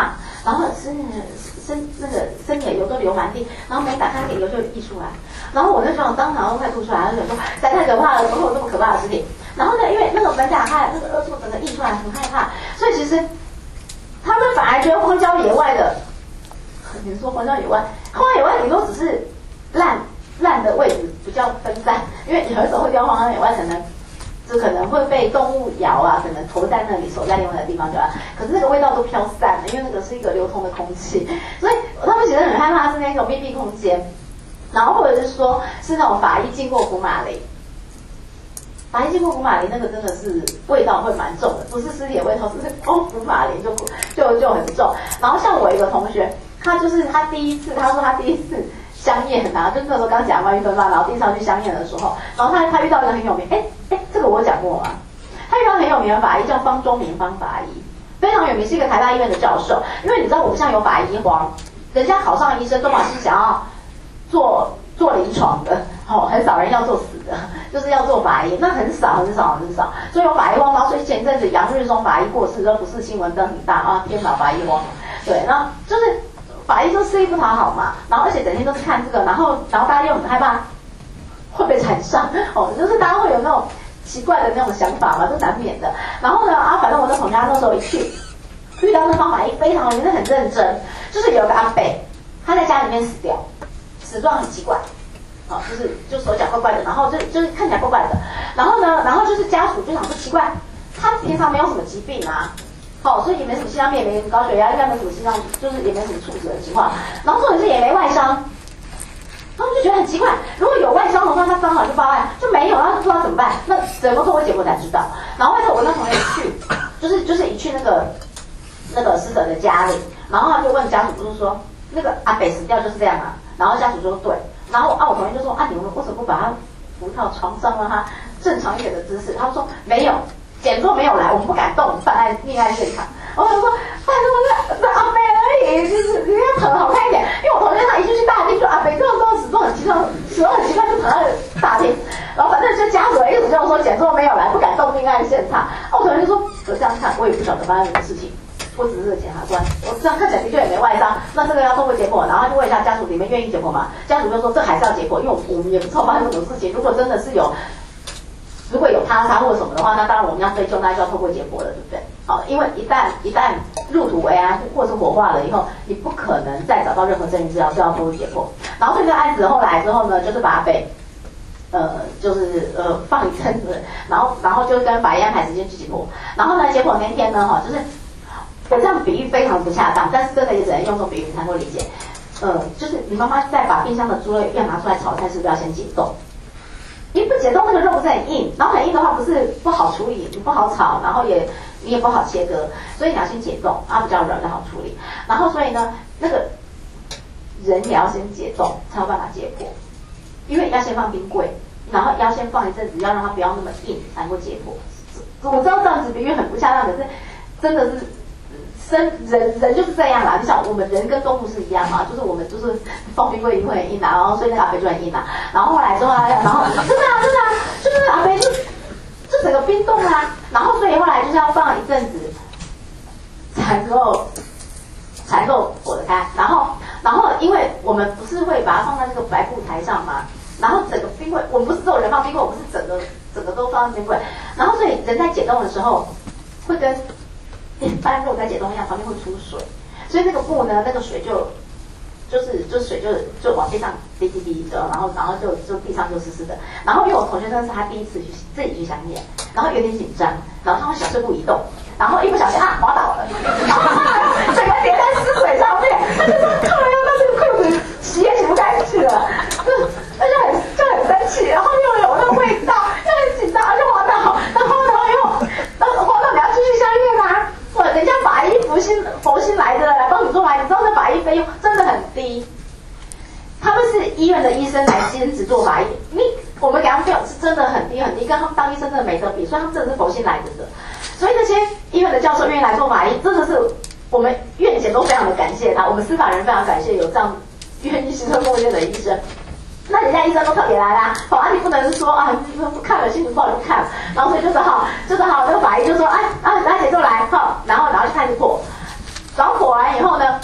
然后身身那个身体的油都流满地，然后没打开那个油就溢出来，然后我那时候当场都快吐出来，就想说实在太可怕了，怎么会有这么可怕的事情？然后呢，因为那个门打开，那个恶臭整个溢出来，很害怕，所以其实他们反而觉得荒郊野外的，你说荒郊野外，荒郊野外顶多只是烂烂的位置比较分散，因为有的时候会掉荒郊野外，可能就可能会被动物咬啊，可能头在那里，手在另外的地方对吧？可是那个味道都飘散了，因为那个是一个流通的空气，所以他们其实很害怕是那种密闭空间，然后或者是说是那种法医经过福马林。法医经过福马林那个真的是味道会蛮重的，不是尸体的味道，是光福马林就就就很重。然后像我一个同学，他就是他第一次，他说他第一次相验啊，就那时候刚讲关于分发，然后第一次要去相验的时候，然后他他遇到一个很有名，哎哎，这个我讲过吗？他遇到很有名的法医叫方忠明方法医，非常有名，是一个台大医院的教授。因为你知道我们现在有法医荒，人家考上的医生都嘛是想要做做临床的，哦，很少人要做死的，就是要做法医，那很少很少很少，所以有法医荒。然后所以前一阵子杨日松法医过世，都不是新闻登很大啊，天哪，法医荒，对，然后就是法医就吃力不讨好嘛，然后而且整天都是看这个，然后然后大家又很害怕会被缠上，哦，就是大家会有那种奇怪的那种想法嘛，都难免的。然后呢，啊，反正我那同学那时候一去，遇到那方法医非常真的很认真，就是有个阿伯，他在家里面死掉，死状很奇怪。哦，就是就手脚怪怪的，然后就就是看起来怪怪的，然后呢，然后就是家属就想说奇怪，他平常没有什么疾病啊，哦，所以也没什么心脏病，也没什么高血压，应该没什么心脏，就是也没什么猝死的情况，然后重点是也没外伤，他们就觉得很奇怪，如果有外伤的话，他当场就报案，就没有，然后就不知道怎么办，那整个透过结果才知道。然后后来我那同学一去，就是就是一去那个那个死者的家里，然后他就问家属，就是说那个阿北死掉就是这样啊，然后家属说对。然后啊，我同学就说啊，你们为什么不把他扶到床上，让他正常一点的姿势？他说没有，检座没有来，我们不敢动，犯案命案现场。我就说，拜托，那那阿北而已，就是你要躺好看一点。因为我同学他一进去大厅，说阿北这种都始终很奇怪，始终很奇怪，就躺在大厅。然后反正就家属一直就说检座没有来，不敢动命案现场。我同学就说，我这样看，我也不晓得发生什么事情。我只是个检察官，我这样看起来的确也没外伤，那这个要透过解剖，然后就问一下家属，你们愿意解剖吗？家属就说这还是要解剖，因为我们也不知道发生什么事情。如果真的是有，如果有他杀或什么的话，那当然我们要追究，那就要透过解剖了，对不对？好，因为一旦一旦入土为安或是火化了以后，你不可能再找到任何证据资料，是要透过解剖。然后这个案子后来之后呢，就是把他被呃，就是呃放一阵子，然后然后就跟法医安排时间去解剖。然后呢，解剖那天呢，哈，就是。我这样比喻非常不恰当，但是真的也只能用这种比喻你才会理解。呃，就是你妈妈在把冰箱的猪肉要拿出来炒菜，是不是要先解冻？你不解冻，那个肉不是很硬，然后很硬的话不是不好处理，你不好炒，然后也你也不好切割，所以你要先解冻，啊比较软，比较好处理。然后所以呢，那个人也要先解冻，才有办法解剖，因为要先放冰柜，然后要先放一阵子，要让它不要那么硬，才能够解剖。我知道这样子比喻很不恰当，可是真的是。生人人就是这样啦，你想我们人跟动物是一样嘛，就是我们就是放冰柜一定会很硬啊，然后所以那个阿北就很硬啊，然后后来之后啊，然后真的啊真的啊，就是阿北就就整个冰冻啦、啊，然后所以后来就是要放一阵子才能够才能够火得开，然后然后因为我们不是会把它放在那个白布台上嘛，然后整个冰柜我们不是只有人放冰柜，我们是整个整个都放在冰柜，然后所以人在解冻的时候会跟一般肉在解冻一样，旁边会出水，所以那个布呢，那个水就就是就水就就往地上滴滴滴的，然后然后就就地上就湿湿的。然后因为我同学那是他第一次去自己去相验，然后有点紧张，然后他会小碎步移动，然后一不小心啊滑倒了，然后整个跌在湿水上面，他就说靠呀，那这个裤子洗也洗不干净了，就他就很就很生气，然后又有那个味道，就很紧张，就滑倒，然后然后又然后滑倒你要继续相验啊。人家法医佛心佛心来的来帮你做法医，你知道那法医费用真的很低，他们是医院的医生来兼职做法医，你我们给他们费用是真的很低很低，跟他们当医生真的没得比，所以他们真的是佛心来的的。所以那些医院的教授愿意来做法医，真的是我们院检都非常的感谢他，我们司法人非常感谢有这样愿意牺牲奉献的医生。那人家医生都特别来啦，好啊，你不能说啊，不看了，心情不好就不看了，然后所以就是好，就是好，那个法医就说，哎啊，来姐就来，好，然后然后就开始剖，然后剖完以后呢，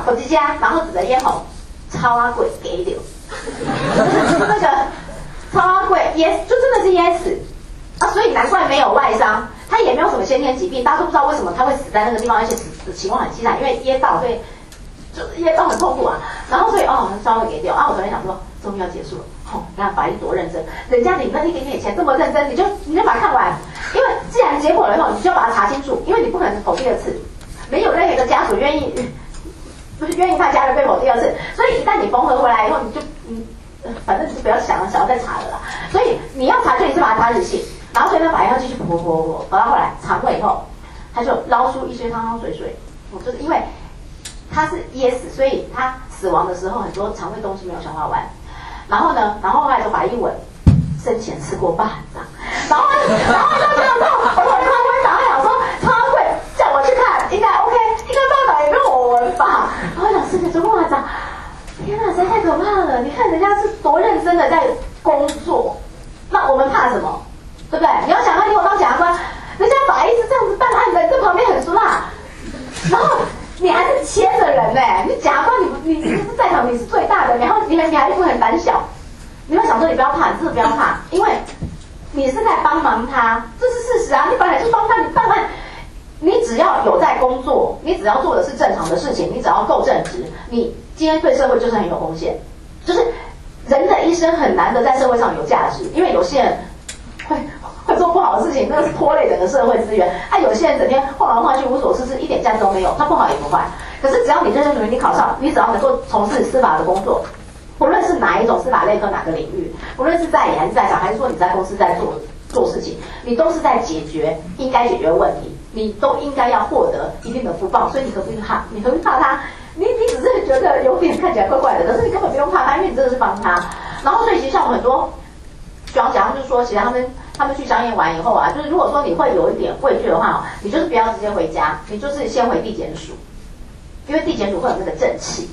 我这家，然后指着烟筒，超阿贵给丢，那个超阿贵 yes 就真的是 yes 啊，所以难怪没有外伤，他也没有什么先天疾病，大家都不知道为什么他会死在那个地方，而且死的情况很凄惨，因为噎到，所以就是噎到很痛苦啊。然后所以哦，稍微给丢啊，我昨天想说，终于要结束了，吼、哦，你看法医多认真，人家领那一点点钱这么认真，你就你就把它看完，因为既然结果了以后，你就要把它查清楚，因为你不可能否第二次，没有任何一个家属愿意。不是愿意他家人被否第二次，所以一旦你缝合回来以后，你就嗯，反正你就不要想了，想要再查了啦。所以你要查就一次把它查仔细，然后所以呢，法医要继续剖剖剖，剖到后来肠胃以后，他就捞出一些汤汤水水，我就是因为他是噎死，所以他死亡的时候很多肠胃东西没有消化完。然后呢，然后后来就法医问，生前吃过巴掌，然后然后就这样说，我说他会想，他想说超贵，叫我去看，应该 OK， 应该巴掌也没有我闻吧。然后想生前吃过巴掌，天哪，实在太可怕了！你看人家是多认真的在工作，那我们怕什么？对不对？你要想到你我当检察官，人家法医是这样子办案的，在旁边很熟啦，然后你还是牵着人呢、欸，你检察官你你你是在场你是最大的，然后你你还不很胆小，你会想说你不要怕，你真的不要怕，因为你是在帮忙他，这是事实啊，你本来就帮他，你办案。你只要有在工作，你只要做的是正常的事情，你只要够正直，你今天对社会就是很有贡献。就是人的一生很难得在社会上有价值，因为有些人会会做不好的事情，那个是拖累整个社会资源。啊，有些人整天晃来晃去无所事事，一点价值都没有，他不好也不坏。可是只要你认真努力，你考上，你只要能够从事司法的工作，不论是哪一种司法类科哪个领域，不论是在野还是在场，还是说你在公司在做做事情，你都是在解决应该解决的问题。你都应该要获得一定的福报，所以你何必怕？你何必怕他？你你只是觉得有点看起来怪怪的，可是你根本不用怕他，因为你真的是帮他。然后所以其实像我很多学长讲，就是说，其实他们他们去商业玩以后啊，就是如果说你会有一点畏惧的话，你就是不要直接回家，你就是先回地检署，因为地检署会有那个正气。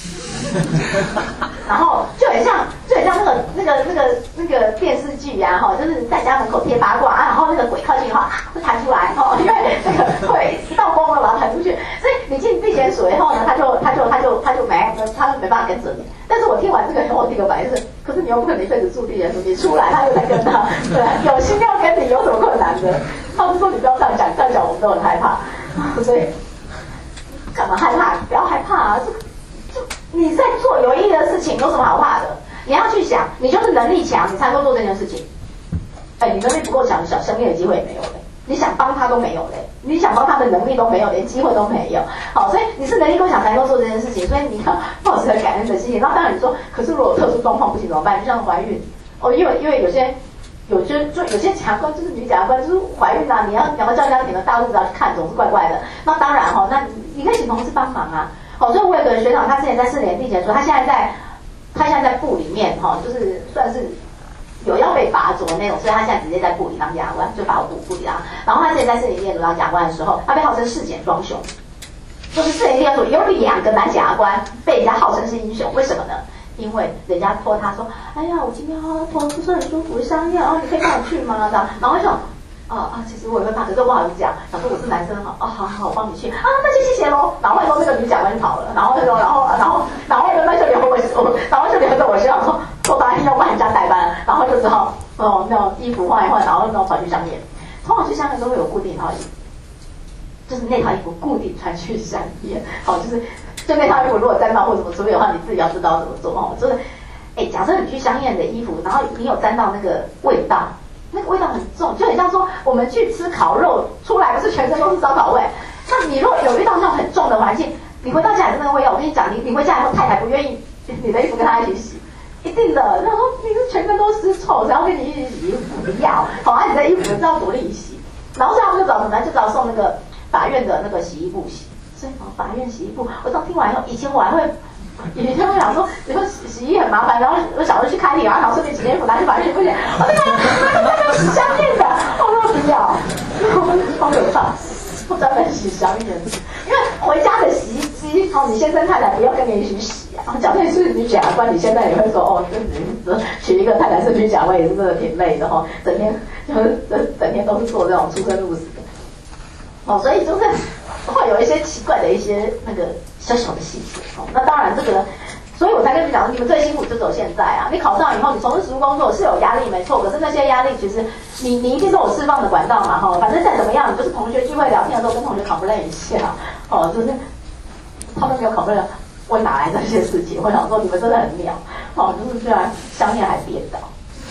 然后就很像，就很像那个那个那个那个电视剧啊，哈，就是在家门口贴八卦啊，然后那个鬼靠近的话，会弹出来，哦，因为那个会一道光了把它弹出去，所以你进地检署以后呢，他就他就他就他就没他就没办法跟着你。但是我听完这个以后，我第一个反应是，可是你又不可能一辈子住地检署，你出来他又来跟他，对，有心要跟你有什么困难的？他们说你不要这样讲，这样讲我们都很害怕，所以干嘛害怕？不要害怕啊！这个。你在做有意义的事情，有什么好怕的？你要去想，你就是能力强，你才能够做这件事情。哎，你能力不够强，想生命的机会也没有嘞。你想帮他都没有嘞，你想帮他的能力都没有，连机会都没有。好，所以你是能力够强才能够做这件事情，所以你要抱持感恩的心情。那当然你说，可是如果有特殊状况不行怎么办？就像怀孕哦，因为因为有些有些就有些检察官就是女检察官就是怀孕啊，你要你要叫人家你的大肚子要去看，总是怪怪的。那当然哈、哦，那你可以请同事帮忙啊。好，所以我有个学长，他之前在四年地检说，他现在在，他现在在部里面，哈，就是算是有要被拔擢的那种，所以他现在直接在部里当检察官，就法务部部里当。然后他之前在四年地检署当检察官的时候，他被号称世检双雄，就是四年地检署有两个男检察官被人家号称是英雄，为什么呢？因为人家托他说，哎呀，我今天啊头不是很舒服，伤药，哦，你可以帮我去吗？这样，然后就。哦啊，其实我也会怕，可是不好意思讲，想说我是男生哈，哦，好好，我帮你去啊，那就谢谢喽。然后说那个女检官就跑了，然后就然后然后然后那就留我我，然后就留着我学长说，说答应要帮人家代班，然后就只好哦那种衣服换一换，然后那种跑去商业，通常去商业都会有固定一套衣服，就是那套衣服固定穿去商业，好，就是就那套衣服如果沾到或怎么处理的话，你自己要知道怎么做哦。就是，哎，假设你去香艳的衣服，然后你有沾到那个味道。那个味道很重，就很像说我们去吃烤肉出来不是全身都是烧烤味，那你如果有遇到那种很重的环境，你回到家里那个味道，我跟你讲，你你回家以后太太不愿意你的衣服跟他一起洗，一定的。然后你是全身都湿臭，然后跟你一起洗衣服不要，好啊，你的衣服知道独立洗，然后他们就找什么，就找送那个法院的那个洗衣布洗，所以哦，法院洗衣布，我刚听完以后，以前我还会。以前我想说，你说洗洗衣很麻烦，然后我小时候去开店，然后想顺便洗件衣服拿去法院，不行，我那个那个洗香艳的，我说不要，好可怕，不专门洗香艳的，因为回家的洗衣机，哦，你先生太太不要跟你一起洗啊。假设你是女检察官，你现在也会说，哦，这你娶一个太太是女检察官也是真的挺累的哈、哦，整天就是整整天都是做这种出生入死的，哦，所以就是会有一些奇怪的一些那个。 小小的细节哦。那当然这个，所以我才跟你讲，你们最辛苦就走现在啊。你考上以后，你从事实务工作是有压力没错，可是那些压力其实你你一定都有释放的管道嘛哈。反正再怎么样，你就是同学聚会聊天的时候跟同学complain一下哦，就是他们没有complain，我哪来这些事情？我想说你们真的很妙哦，就是居然香烟还跌倒。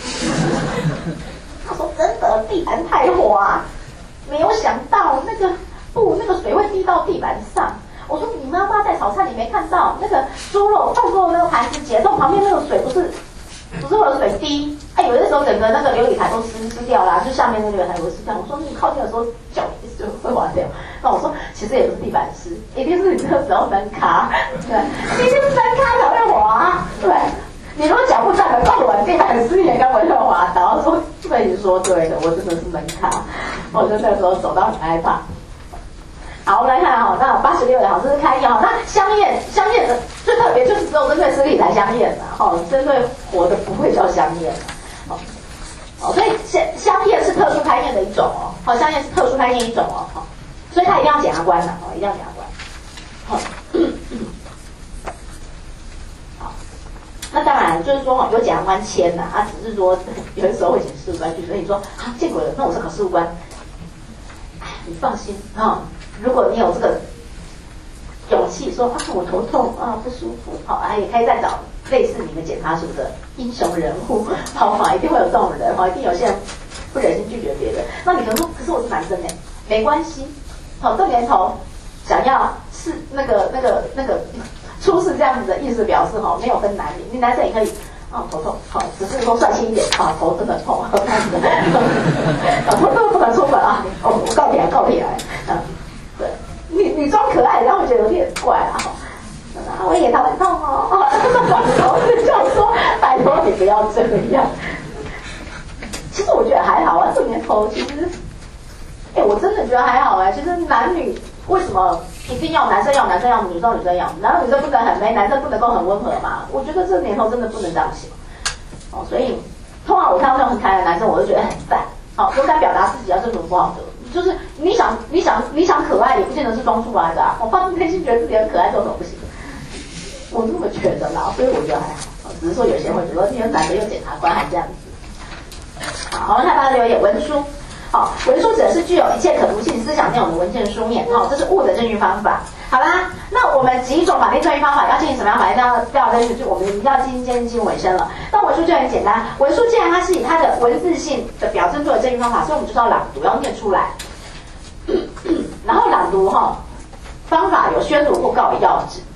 他说真的，地板太滑，没有想到那个不那个水会滴到地板上。我说你妈妈在炒菜，你没看到那个猪肉放过那个盘子解冻旁边那个水不是不是会有水滴？哎，有的时候整个那个琉璃台都湿湿掉啦，就下面那个琉璃台会湿掉。我说你靠近的时候脚就会滑掉。那我说其实也不是地板湿，一定是你这个时候门卡，对，一定是门卡才会滑，对。你如果脚步站得够稳，地板湿也根本就滑倒。说对，你说对的，我真的是门卡，我就那时候走到很害怕。好，我们来看哈，那八十六页好，这是开业哈。那香艳，香艳的最特别就是只有针对尸体才香艳的，哈，针对活的不会叫香艳的，哦，哦，所以香香艳是特殊开业的一种哦，好，香艳是特殊开业一种哦，好，所以他一定要检察官的，哦，一定要检察官，好，好，那当然就是说有检察官签呐，啊，只是说有的时候会请事务官去，所以你说啊，见鬼了，那我是考事务官，哎，你放心啊。哦，如果你有这个勇气说啊，我头痛啊，不舒服，好啊，也可以再找类似你们检察署的英雄人物，好嘛，一定会有这种人，哈，一定有些人不忍心拒绝别人。那你可能说，可是我是男生哎，没关系，好，这年头想要是那个那个那个出示这样子的意思表示哈，没有分男女，你男生也可以。啊，头痛，好，只是说帅气一点啊，头真的痛，这样子，啊，头都不能出门啊，我我告别告别来，啊，对，你你装可爱，然后我觉得有点怪啊，啊，我也头很痛哦，我就就说，拜托你不要这样。其实我觉得还好啊，这年头其实，哎，我真的觉得还好哎，其实男女为什么？一定要男生要男生要女生女生要，难道女生不能很美，男生不能够很温和吗？我觉得这年头真的不能这样想，哦，所以通常我看到那种很可爱的男生，我就觉得很赞，哦，勇敢表达自己啊，这种不好的，就是你想你想你想可爱，也不见得是装出来的啊，我发自内心觉得自己很可爱，这种不行，我这么觉得啦，所以我觉得还好，只是说有些人会觉得你们男的又检察官还这样子，好，我们看八十六页文书。好，文书指的是具有一切可读性思想内容的文件书面，好，这是物的证据方法。好啦，那我们几种法定证据方法要进行什么样法定调查证据？就我们一定要进行进行尾声了。那文书就很简单，文书既然它是以它的文字性的表征作为证据方法，所以我们就是要朗读，要念出来。然后朗读哈，方法有宣读或告以要旨。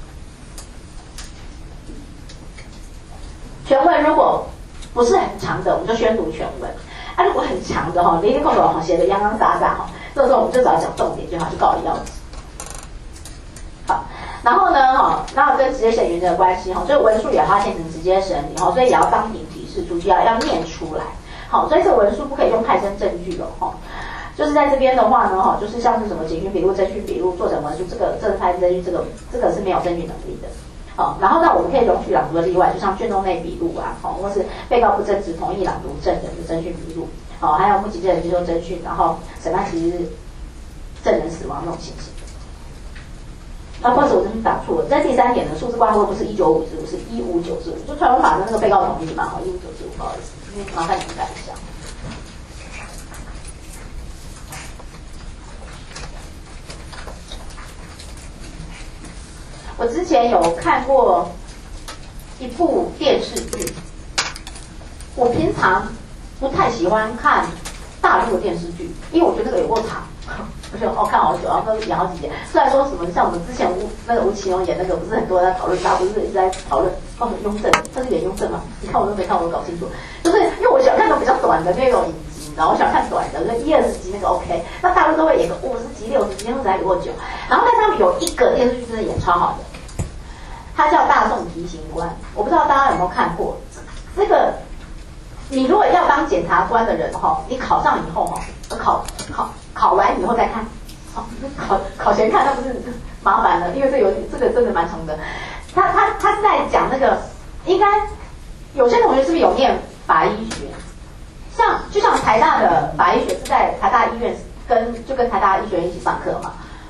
全文如果不是很长的，我们就宣读全文。啊，如果很长的哈，零零空空写的洋洋洒洒哈，这个时候我们就只要讲重点就好，就告以要旨。好，然后呢哈，那跟直接审原则的关系哈，所以文书也要发现成直接审理哈，所以也要当庭提示出去，要要念出来。好，所以这个文书不可以用派生证据了哈。就是在这边的话呢哈，就是像是什么检讯笔录、侦讯笔录、作成文书，这个这个派生证据，这个这个是没有证据能力的。好，然后呢，我们可以容许朗读的例外，就像卷宗内笔录啊，好，或是被告不争执同意朗读证人的侦讯笔录，好，还有目击证人接受侦讯，然后审判期日证人死亡那种情形。啊，不好意思，我这边打错了，在第三点的数字挂钩不是一九五之五，是一五九之五，就传闻法的那个被告同意嘛，好，一五九之五，不好意思，因为麻烦你们改一下。我之前有看过一部电视剧，我平常不太喜欢看大陆的电视剧，因为我觉得那个有够长，我觉得哦看好久，然后演好几集。虽然说什么像我们之前吴那个吴奇隆演那个，不是很多人在讨论他，不是一直在讨论哦雍正，他是演雍正嘛？你看我都没看，我都搞清楚，就是因为我喜欢看那种比较短的那种影集，然后我喜欢看短的，那一二十集那个 OK， 那大陆都会演个五十集、六十集，或者还有够久。然后但他们有一个电视剧真的演超好的。它叫《大宋提刑官》，我不知道大家有没有看过。这个，你如果要当检察官的人哈，你考上以后哈，考考考完以后再看，哦，考考前看那不是麻烦了，因为这有这个真的蛮长的。他他他是在讲那个，应该有些同学是不是有念法医学？像就像台大的法医学是在台大医院跟就跟台大医学院一起上课嘛。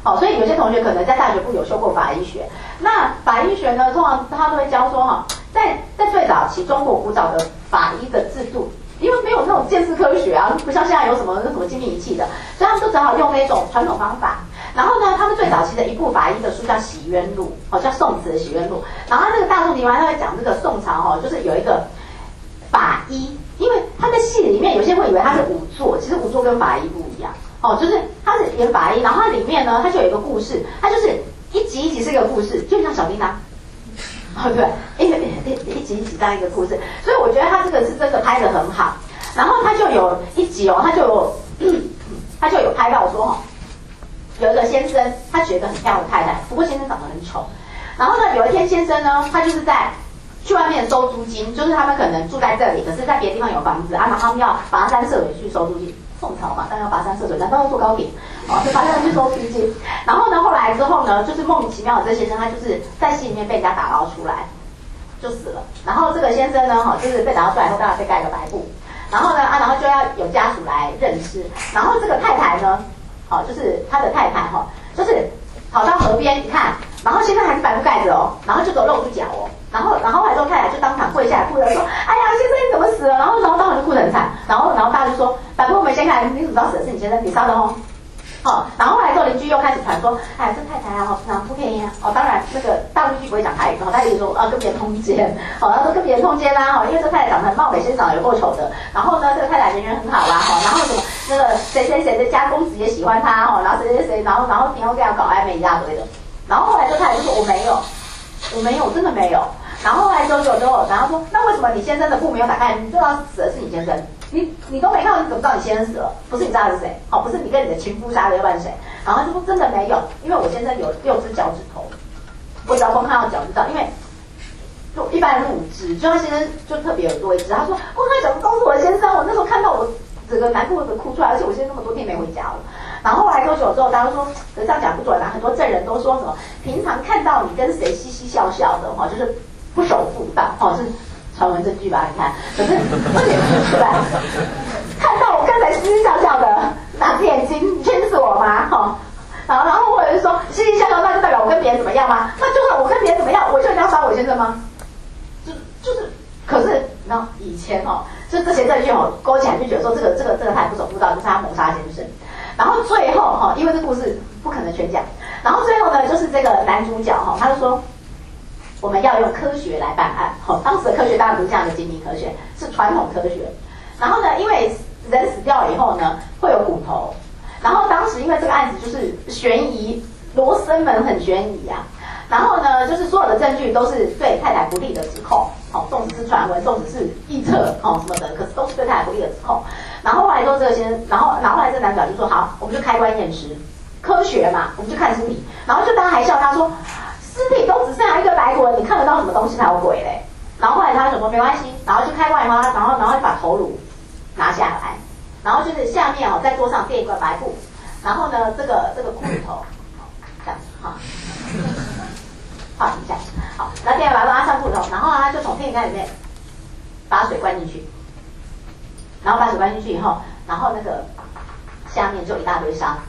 好，所以有些同学可能在大学部有修过法医学。那法医学呢，通常他都会教说哈，在在最早期中国古早的法医的制度，因为没有那种鉴识科学啊，不像现在有什么什么精密仪器的，所以他们就只好用那种传统方法。然后呢，他们最早期的一部法医的书叫《洗冤录》，哦，叫宋词的《洗冤录》。然后他这个大宋廷华他会讲这个宋朝哈，就是有一个法医，因为他在戏里面有些会以为他是仵作，其实仵作跟法医不一样哦，就是他是演法医，然后它里面呢，它就有一个故事，它就是一集一集是一个故事，就像小叮当，哦对，一一一集一集当一个故事，所以我觉得他这个是真的拍得很好。然后他就有一集哦，他就有他就有拍到说哈。有一个先生，他娶一个很漂亮的太太，不过先生长得很丑。然后呢，有一天先生呢，他就是在去外面收租金，就是他们可能住在这里，可是在别的地方有房子，啊，然后他们要跋山涉水去收租金。宋朝嘛，当然要跋山涉水，难道要坐高铁？哦，就跋山去收租金。然后呢，后来之后呢，就是莫名其妙的这先生，他就是在戏里面被人家打捞出来，就死了。然后这个先生呢，哈，就是被打捞出来后，当然被盖个白布。然后呢，啊，然后就要有家属来认尸。然后这个太太呢？哦，就是他的太太哈、哦，就是跑到河边一看，然后先生还是白布盖着哦，然后就都露出脚哦，然后然后后来之后太太就当场跪下来哭着说：“哎呀，先生你怎么死了？”然后然后当场就哭得很惨，然后然后大家就说：“白布我们掀开来，你怎么知道死的是你先生？你杀的哦。”哦，然后后来之后邻居又开始传说：“哎，这太太啊，好平常不便宜啊。”哦，当然那个大陆居不会讲台语，哦，他就说啊跟别人通奸，哦，他说跟别人通奸啦，哦，因为这太太长得很貌美，先生长得有够丑的，然后呢这个太太人缘很好啦，哈、哦，然后什么那个谁谁谁的家公子也喜欢他，哈、哦，然后谁谁谁，然后然后平后这样搞暧昧一大堆的，然后后来这太太就说我没有，我没有，我真的没有。然后后来之后就之后，然后说那为什么你先生的布没有打开，你就知道死的是你先生？你你都没看到，你怎么知道你先生死了？不是你杀的是谁？哦，不是你跟你的情夫杀的，要不然谁？然后他就说真的没有，因为我先生有六只脚趾头，我只要光看到脚就知道，因为就一般人是五只，就他先生就特别有多一只。他说光看脚趾都是我的先生，我那时候看到我整个难过的哭出来，而且我现在那么多天没回家了。然后后来多久之后，大家说这样讲不准啊，很多证人都说什么平常看到你跟谁嘻嘻笑笑的哈，就是不守妇道哈，是传闻证据吧？你看，可是重点是对吧？看到我跟谁嘻嘻笑笑的，哪只眼睛你确定是我吗？哈，然后然后或者是说嘻嘻笑笑，那就代表我跟别人怎么样吗？那就算我跟别人怎么样，我就一定要杀我先生吗？就就是，可是那以前哦，就这些证据哦勾起来，就觉得说这个这个这个他也不守妇道，就是他谋杀先生。然后最后哈，因为这故事不可能全讲，然后最后呢，就是这个男主角哈，他就说我们要用科学来办案。好，当时的科学当然不是这样的精密科学，是传统科学。然后呢，因为人死掉了以后呢，会有骨头。然后当时因为这个案子就是悬疑，罗生门很悬疑啊。然后呢，就是所有的证据都是对太太不利的指控，好，纵使是传闻，纵使是臆测，哦什么的，可是都是对太太不利的指控。然后后来之后这个先，然后然后后来这个男主角就说好，我们就开棺验尸，科学嘛，我们就看尸体。然后就大家还笑他说，尸体都只剩下一个白骨了，你看得到什么东西才有鬼嘞？然后后来他就说没关系，然后就开棺以后，然后然后就把头颅拿下来，然后就是下面哦在桌上垫一块白布，然后呢这个这个骷髅头，好这样哈，放一下，好，然后垫白布，他上骷髅头，然后他就从天灵盖里面把水灌进去。然后把水灌进去以后，然后那个下面就一大堆沙。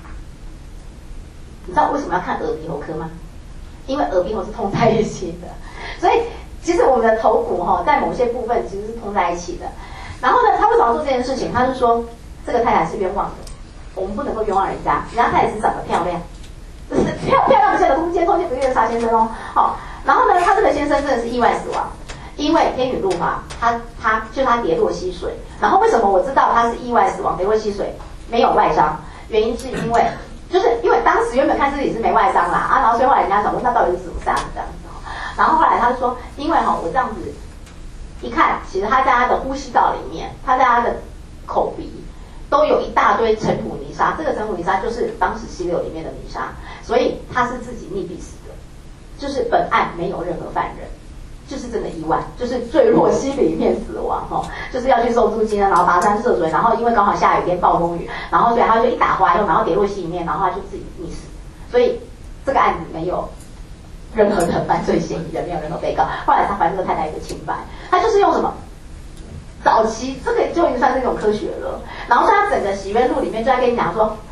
你知道为什么要看耳鼻喉科吗？因为耳鼻喉是通在一起的，所以其实我们的头骨哈、哦，在某些部分其实是通在一起的。然后呢，他为什么要做这件事情？他是说这个太太是冤枉的，我们不能够冤枉人家，人家太太只是长得漂亮，就是漂漂亮不见得通奸，通奸不见得杀先生哦。好，然后呢，他这个先生真的是意外死亡。因为天雨路滑，他他就他跌落溪水，然后为什么我知道他是意外死亡，跌落溪水没有外伤？原因是因为就是因为当时原本看自己是没外伤啦啊，然后所以后来人家想说那到底是怎么杀的这样子哦，然后后来他就说，因为哈、哦、我这样子一看，其实他在他的呼吸道里面，他在他的口鼻都有一大堆尘土泥沙，这个尘土泥沙就是当时溪流里面的泥沙，所以他是自己溺毙死的，就是本案没有任何犯人。就是真的意外，就是坠落溪里面死亡哈、哦，就是要去收租金啊，然后跋山涉水，然后因为刚好下雨天暴风雨，然后所以他就一打滑以后，然后跌落溪里面，然后他就自己溺死，所以这个案子没有任何的犯罪嫌疑人，没有任何被告。后来他还这个太太一个清白，他就是用什么？早期这个就已经算是一种科学了。然后在他整个洗冤录里面就在跟你讲说，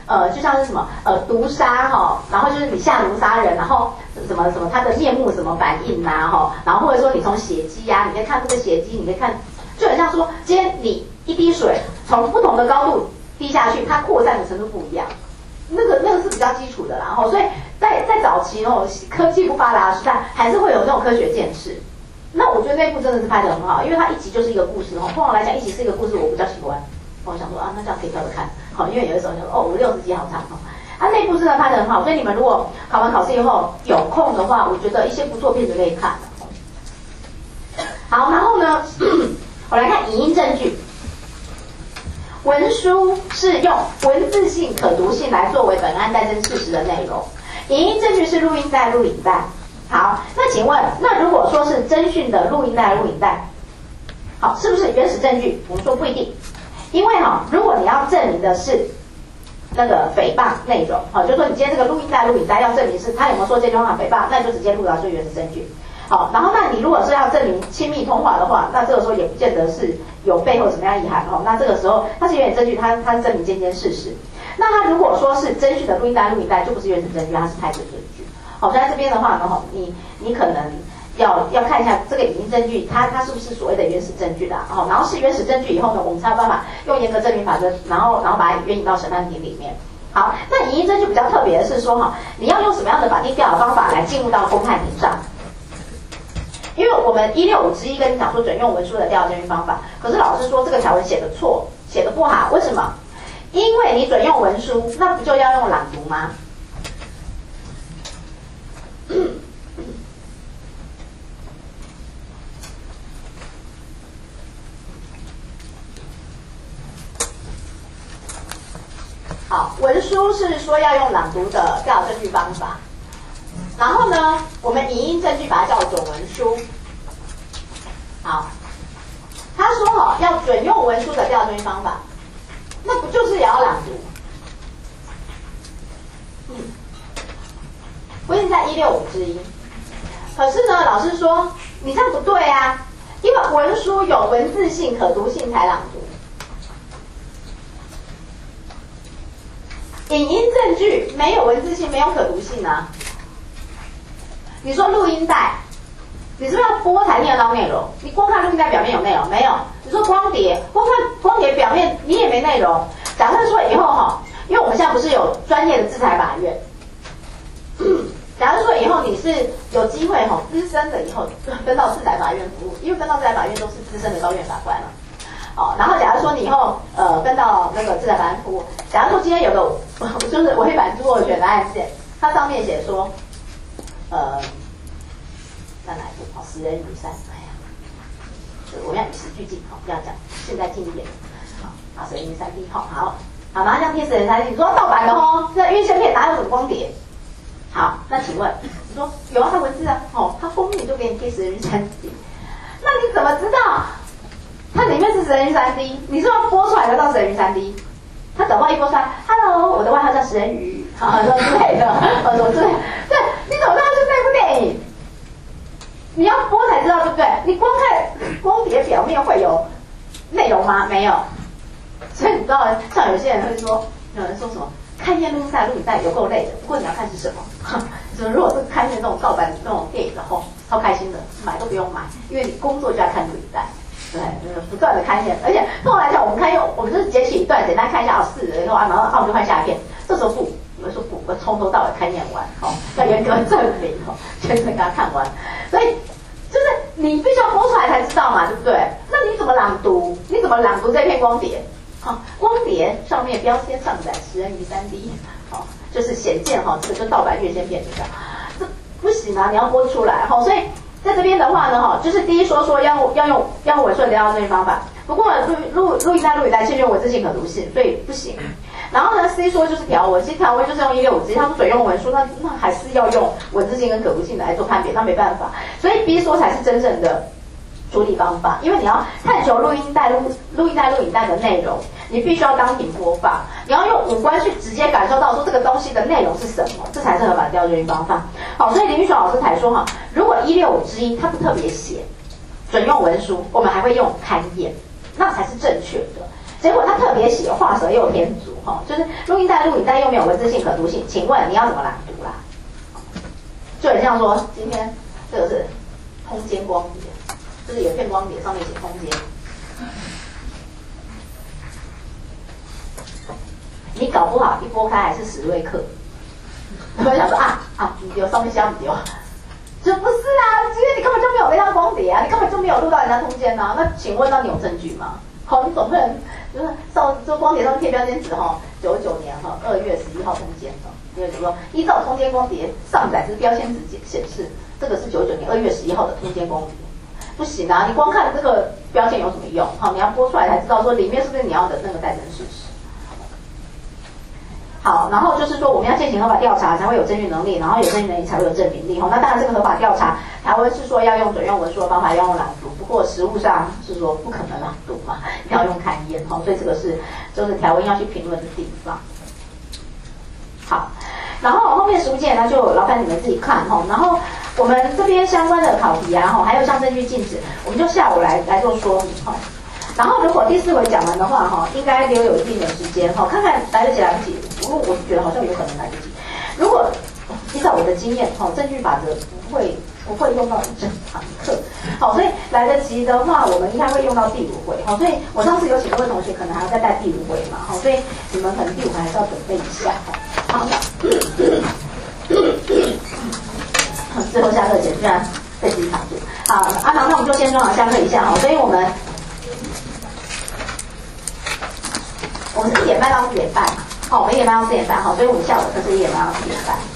呃，就像是什么呃毒杀哈、哦，然后就是你下毒杀人，然后什么什么他的面目什么反应呐、啊、哈，然后或者说你从血迹呀、啊，你可以看这个血迹，你可以看，就很像说今天你一滴水从不同的高度滴下去，它扩散的程度不一样，那个那个是比较基础的啦，然后所以在在早期哦科技不发达的时代，还是会有这种科学见识。那我觉得那部真的是拍得很好，因为它一集就是一个故事哦。通常来讲，一集是一个故事，我比较喜欢。我想说啊，那这样可以跳着看，好，因为有的时候想说哦五六十集好长哦。啊，那部真的拍得很好，所以你们如果考完考试以后有空的话，我觉得一些不错片子可以看的。好，然后呢，我来看影音证据。文书是用文字性、可读性来作为本案代证事实的内容，影音证据是录音带、录影带。好，那请问，那如果说是侦讯的录音带、录影带，好，是不是原始证据？我们说不一定，因为哈，如果你要证明的是那个诽谤内容，好，就是说你今天这个录音带、录影带要证明是他有没有说这句话诽谤，那你就直接录到是原始证据。好，然后那你如果是要证明亲密通话的话，那这个时候也不见得是有背后什么样遗憾哦。那这个时候它是原始证据，它它是证明这件事实。那它如果说是侦讯的录音带、录影带，就不是原始证据，它是拍摄证据。好，在这边的话呢，你你可能要要看一下这个影音证据，它它是不是所谓的原始证据的啊？然后是原始证据以后呢，我们才有办法用严格证明法则，然后然后把它援引到审判庭里面。好，那影音证据比较特别的是说哈，你要用什么样的法定调查方法来进入到公判庭上？因为我们一六五之一跟你讲说准用文书的调查证据方法，可是老师说这个条文写的错，写的不好，为什么？因为你准用文书，那不就要用朗读吗？好，文书是说要用朗读的调查证据方法，然后呢，我们影音证据把它叫准文书。好，他说哈、哦、要准用文书的调查证据方法，那不就是也要朗读？嗯，规定在一六五之一。可是呢，老师说你这样不对啊，因为文书有文字性、可读性才朗读。影音证据没有文字性，没有可读性啊。你说录音带，你是不是要播才听得到内容？你光看录音带表面有内容没有？你说光碟，光看光碟表面你也没内容。假设说以后哈，因为我们现在不是有专业的制裁法院，假如说以后你是有机会哈，资深的以后跟到制裁法院服务，因为跟到制裁法院都是资深的高院法官了。哦，然后假如说你以后呃跟到那个制裁法院服务，假如说今天有个就是违反著作权的案件，它上面写说，呃，在哪一部？好，食人鱼三，哎呀，我要与时俱进，好，不要讲，现在近一点，好，好，食人鱼三 D， 好，好，好，马上这样贴食人鱼三 D， 你说盗版的哦，这因为芯片哪有什么光碟？好，那请问，你说有啊，它文字啊，哦，它封面就给你贴食人鱼三 D， 那你怎么知道？它里面是食人鱼三 D， 你是要播出来得到食人鱼三 D？ 它搞不好一播出来 ，Hello， 我的外号叫食人鱼，啊，什么之类的，呃，什么之类的，对，你怎么知道是这部电影？你要播才知道，对不对？你光看光碟表面会有内容吗？没有。所以你知道，像有些人会说，有人说什么看见录音带、录影带有够累的，不过你要看是什么。就是如果是看见那种盗版那种电影的话，超开心的，买都不用买，因为你工作就要看录影带。对，不断的看一遍，而且通常来讲，我们看用我们就是截取一段，简单看一下哦，是然后啊，然后啊，我们就换下一遍。这时候不，我们说不，我从头到尾看念完，哦，要严格证明哦，全程给他看完。所以就是你必须要播出来才知道嘛，对不对？那你怎么朗读？你怎么朗读这片光碟？好、哦，光碟上面标签上载食人鱼三 D， 好、哦，就是显见哈、哦，这个跟盗版院线片一样，这不行啊，你要播出来哈、哦，所以。在这边的话呢，哈，就是第一说说要要用要用文书的调查证据方法，不过录录录音带录影带先用文字性可读性，所以不行。然后呢 ，C 说就是条文，其实条文就是用一六五之一，他说准用文书，那那还是要用文字性跟可读性来做判别，那没办法。所以 B 说才是真正的处理方法，因为你要探求录音带录录音带录影带的内容，你必须要当庭播放，你要用五官去直接感受到说这个东西的内容是什么，这才是合法调查证据方法。好，所以林玉雄老师才说哈，如果一六五之一他不特别写准用文书，我们还会用勘验，那才是正确的。结果他特别写画蛇又添足， 哈、哦，就是录音带录影带又没有文字性可读性，请问你要怎么朗读啦？就很像说今天这个是空间光碟，这是有一片光碟上面写空间，你搞不好一拨开还是史瑞克，你会想说啊啊，你丢上面箱丢。就不是啊，因为你根本就没有那张光碟啊，你根本就没有录到人家空间啊。那请问，那你有证据吗？好，你总不能就是上这光碟上贴标签纸哈，九九年哈二月十一号空间哈，因为怎么说，依照空间光碟上载之标签纸显示，这个是九九年二月十一号的空间光碟，不行啊！你光看这个标签有什么用？好，你要播出来才知道说里面是不是你要的那个代证事实。好，然后就是说我们要进行合法调查才会有证据能力，然后有证据能力才会有证明力。好，那当然这个合法调查，台湾是说要用准用文书的方法，要用朗读，不过实务上是说不可能朗读嘛，要用勘验。好，所以这个是就是条文要去评论的地方。好，然后后面实务件呢就劳烦你们自己看哈。然后我们这边相关的考题啊，哈，还有像证据禁止，我们就下午来来做说明哈。然后如果第四回讲完的话哈，应该留有一定的时间哈，看看来得及来不及。不过我是觉得好像有可能来得及。如果依照我的经验哈，证据法则不会不会用到一整堂课，好，所以来得及的话，我们应该会用到第五回哈。所以我上次有请各位同学可能还要再带第五回嘛，好，所以你们可能第五回还是要准备一下哈。好，最后下课前居然被自己卡住。好，阿唐，那我们就先说好下课一下哈。所以我们。我们是一点半到四点半，好，我们一点半到四点半，好，所以我们下午课是一点半到四点半。